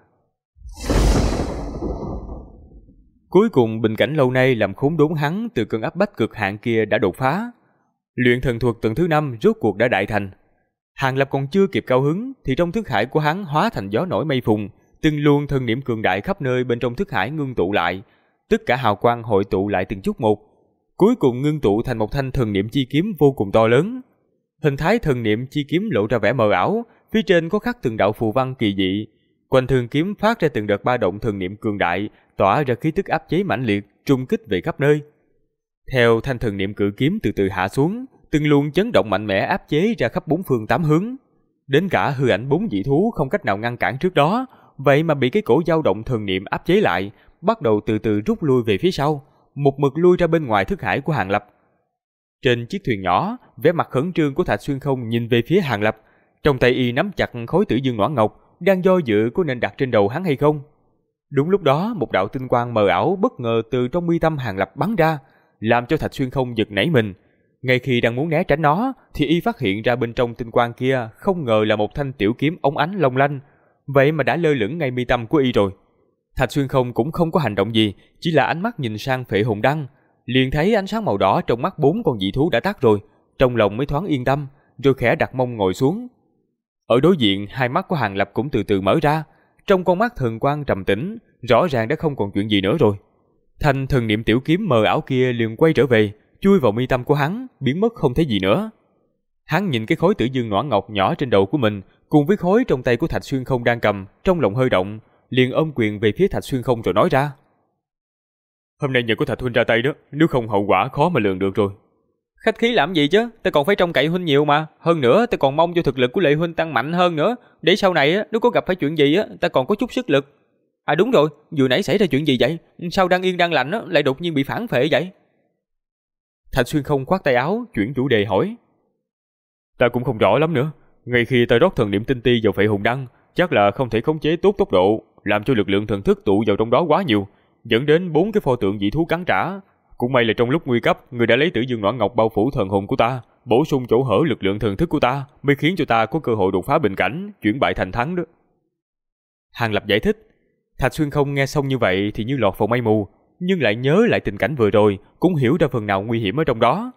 Cuối cùng bình cảnh lâu nay làm khốn đốn hắn từ cơn áp bách cực hạn kia đã đột phá. Luyện thần thuật tầng thứ 5 rốt cuộc đã đại thành. Hàng Lập còn chưa kịp cao hứng thì trong thức hải của hắn hóa thành gió nổi mây phùng, từng luồng thần niệm cường đại khắp nơi bên trong thức hải ngưng tụ lại, tất cả hào quang hội tụ lại từng chút một, cuối cùng ngưng tụ thành một thanh thần niệm chi kiếm vô cùng to lớn. Hình thái thần niệm chi kiếm lộ ra vẻ mờ ảo, phía trên có khắc từng đạo phù văn kỳ dị, quanh thân kiếm phát ra từng đợt ba động thần niệm cường đại, tỏa ra khí tức áp chế mãnh liệt, trung kích về khắp nơi. Theo thanh thần niệm cự kiếm từ từ hạ xuống, từng luồng chấn động mạnh mẽ áp chế ra khắp bốn phương tám hướng. Đến cả hư ảnh bốn dị thú không cách nào ngăn cản trước đó, vậy mà bị cái cổ dao động thần niệm áp chế lại, bắt đầu từ từ rút lui về phía sau, một mực lui ra bên ngoài thức hải của Hàng Lập. Trên chiếc thuyền nhỏ, vẻ mặt khẩn trương của Thạch Xuyên Không nhìn về phía Hàng Lập, trong tay y nắm chặt khối tử dương noãn ngọc, đang do dự có nên đặt trên đầu hắn hay không. Đúng lúc đó, một đạo tinh quang mờ ảo bất ngờ từ trong mi tâm Hàng Lập bắn ra, làm cho Thạch Xuyên Không giật nảy mình. Ngay khi đang muốn né tránh nó, thì y phát hiện ra bên trong tinh quang kia không ngờ là một thanh tiểu kiếm óng ánh long lanh, vậy mà đã lơ lửng ngay mi tâm của y rồi. Thạch Xuyên Không cũng không có hành động gì, chỉ là ánh mắt nhìn sang Phệ Hồn Đăng, liền thấy ánh sáng màu đỏ trong mắt bốn con dị thú đã tắt rồi, trong lòng mới thoáng yên tâm, rồi khẽ đặt mông ngồi xuống. Ở đối diện, hai mắt của Hàng Lập cũng từ từ mở ra, trong con mắt thần quang trầm tĩnh, rõ ràng đã không còn chuyện gì nữa rồi. Thanh thần niệm tiểu kiếm mờ ảo kia liền quay trở về, chui vào mi tâm của hắn, biến mất không thấy gì nữa. Hắn nhìn cái khối tử dương noãn ngọc nhỏ trên đầu của mình, cùng với khối trong tay của Thạch Xuyên Không đang cầm, trong lòng hơi động, liền ôm quyền về phía Thạch Xuyên Không rồi nói ra: "Hôm nay nhờ có Thạch huynh ra tay đó, nếu không hậu quả khó mà lường được rồi." Khách khí làm gì chứ, ta còn phải trông cậy huynh nhiều mà. Hơn nữa, ta còn mong cho thực lực của Lệ huynh tăng mạnh hơn nữa, để sau này nếu có gặp phải chuyện gì ta còn có chút sức lực. À đúng rồi, vừa nãy xảy ra chuyện gì vậy? Sao đang yên đang lành lại đột nhiên bị phản phệ vậy? Thạch Xuyên Không khoát tay áo, chuyển chủ đề hỏi: "Ta cũng không rõ lắm nữa. Ngay khi ta rót thần niệm tinh ti vào Phệ Hồn Đăng, chắc là không thể khống chế tốt tốc độ, làm cho lực lượng thần thức tụ vào trong đó quá nhiều, dẫn đến 4 cái pho tượng dị thú cắn trả. Cũng may là trong lúc nguy cấp, người đã lấy tử dương noãn ngọc bao phủ thần hồn của ta, bổ sung chỗ hở lực lượng thần thức của ta, mới khiến cho ta có cơ hội đột phá bình cảnh, chuyển bại thành thắng đó." Hàng Lập giải thích. Thạch Xuyên Không nghe xong như vậy thì như lọt vào mây mù, nhưng lại nhớ lại tình cảnh vừa rồi, cũng hiểu ra phần nào nguy hiểm ở trong đó.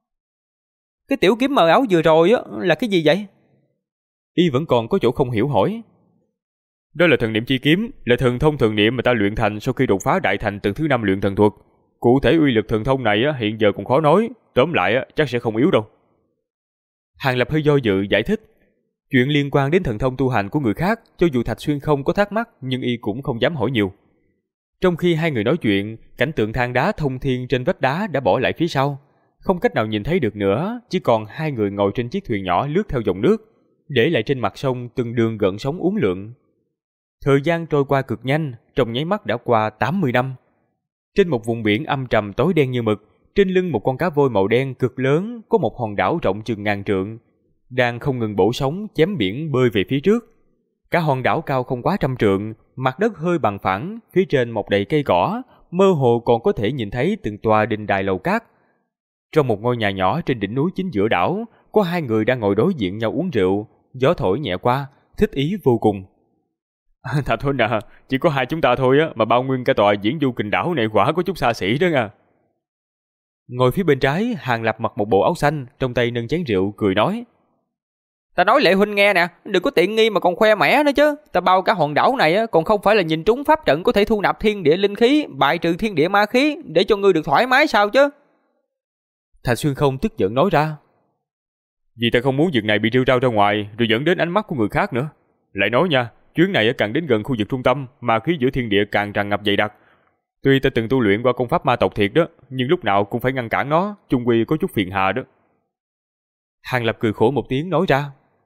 Cái tiểu kiếm mờ ảo vừa rồi là cái gì vậy? Y vẫn còn có chỗ không hiểu hỏi. Đó là thần niệm chi kiếm, là thần thông thần niệm mà ta luyện thành sau khi đột phá đại thành tầng thứ 5 luyện thần thuật. Cụ thể uy lực thần thông này hiện giờ còn khó nói, tóm lại chắc sẽ không yếu đâu. Hàng Lập hơi do dự giải thích. Chuyện liên quan đến thần thông tu hành của người khác, cho dù Thạch Xuyên Không có thắc mắc, nhưng y cũng không dám hỏi nhiều. Trong khi hai người nói chuyện, cảnh tượng than đá thông thiên trên vách đá đã bỏ lại phía sau, không cách nào nhìn thấy được nữa, chỉ còn hai người ngồi trên chiếc thuyền nhỏ lướt theo dòng nước, để lại trên mặt sông từng đường gợn sóng uốn lượn. Thời gian trôi qua cực nhanh, trong nháy mắt đã qua 80 năm. Trên một vùng biển âm trầm tối đen như mực, trên lưng một con cá voi màu đen cực lớn có một hòn đảo rộng chừng ngàn trượng, đang không ngừng bổ sóng chém biển bơi về phía trước. Cả hòn đảo cao không quá 100 trượng, mặt đất hơi bằng phẳng, phía trên mọc đầy cây cỏ, mơ hồ còn có thể nhìn thấy từng tòa đình đài lầu cát. Trong một ngôi nhà nhỏ trên đỉnh núi chính giữa đảo, có hai người đang ngồi đối diện nhau uống rượu, gió thổi nhẹ qua, thích ý vô cùng. Thạch huynh à, chỉ có hai chúng ta thôi mà bao nguyên cả tòa diễn du kình đảo này quả có chút xa xỉ đó nha. Ngồi phía bên trái, Hàng Lập mặc một bộ áo xanh, trong tay nâng chén rượu, cười nói: Ta nói Lệ huynh nghe nè, đừng có tiện nghi mà còn khoe mẽ nữa chứ. Ta bao cả hòn đảo này còn không phải là nhìn trúng pháp trận có thể thu nạp thiên địa linh khí, bài trừ thiên địa ma khí, để cho ngươi được thoải mái sao chứ? Thạch Xuyên Không tức giận nói ra: Vì ta không muốn việc này bị rêu rao ra ngoài, rồi dẫn đến ánh mắt của người khác nữa. Lại nói nha, chuyến này càng đến gần khu vực trung tâm, ma khí giữa thiên địa càng tràn ngập dày đặc. Tuy ta từng tu luyện qua công pháp ma tộc thiệt đó, nhưng lúc nào cũng phải ngăn cản nó, chung quy có chút phiền hà đó. Hàng Lập cười khổ một tiếng nói ra: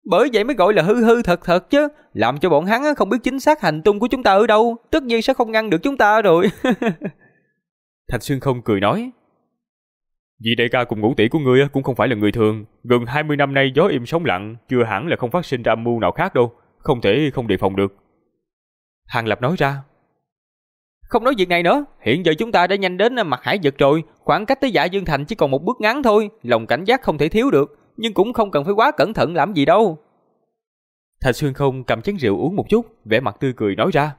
Bởi vậy mới gọi là hư hư thật thật chứ. Làm cho bọn hắn không biết chính xác hành tung của chúng ta ở đâu, tất nhiên sẽ không ngăn được chúng ta rồi. Thạch Xuyên Không cười nói. Vì đại ca cùng ngũ tỷ của ngươi cũng không phải là người thường. Gần 20 năm nay gió im sóng lặng, chưa hẳn là không phát sinh ra âm mưu nào khác đâu. Không thể không đề phòng được. Hàng Lập nói ra. Không nói việc này nữa, hiện giờ chúng ta đã nhanh đến mặt hải vực rồi, khoảng cách tới Dạ Dương Thành chỉ còn một bước ngắn thôi, lòng cảnh giác không thể thiếu được, nhưng cũng không cần phải quá cẩn thận làm gì đâu. Thạch Xuyên Không cầm chén rượu uống một chút, vẻ mặt tươi cười nói ra.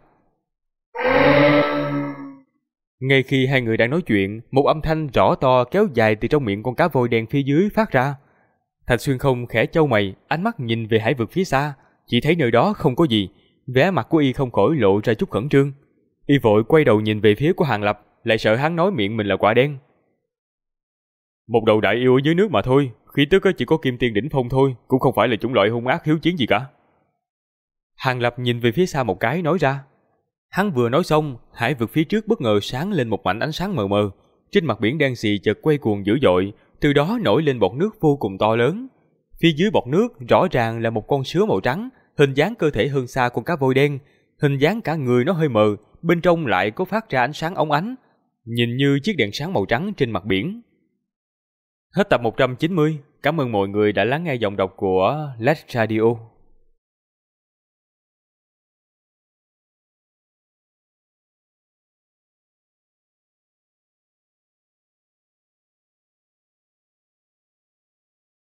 Ngay khi hai người đang nói chuyện, một âm thanh rõ to kéo dài từ trong miệng con cá voi đen phía dưới phát ra. Thạch Xuyên Không khẽ chau mày, ánh mắt nhìn về hải vực phía xa, chỉ thấy nơi đó không có gì, vẻ mặt của y không khỏi lộ ra chút khẩn trương. Y vội quay đầu nhìn về phía của Hàng Lập, lại sợ hắn nói miệng mình là quả đen. Một đầu đại yêu ở dưới nước mà thôi, khí tức chỉ có kim tiên đỉnh phong thôi, cũng không phải là chủng loại hung ác hiếu chiến gì cả. Hàng Lập nhìn về phía xa một cái nói ra. Hắn vừa nói xong, hải vực phía trước bất ngờ sáng lên một mảnh ánh sáng mờ mờ, trên mặt biển đen xì chợt quay cuồng dữ dội, từ đó nổi lên bọt nước vô cùng to lớn. Phía dưới bọt nước rõ ràng là một con sứa màu trắng, hình dáng cơ thể hơn xa con cá voi đen, hình dáng cả người nó hơi mờ, bên trong lại có phát ra ánh sáng óng ánh, nhìn như chiếc đèn sáng màu trắng trên mặt biển. Hết tập 190, cảm ơn mọi người đã lắng nghe giọng đọc của Let's Radio.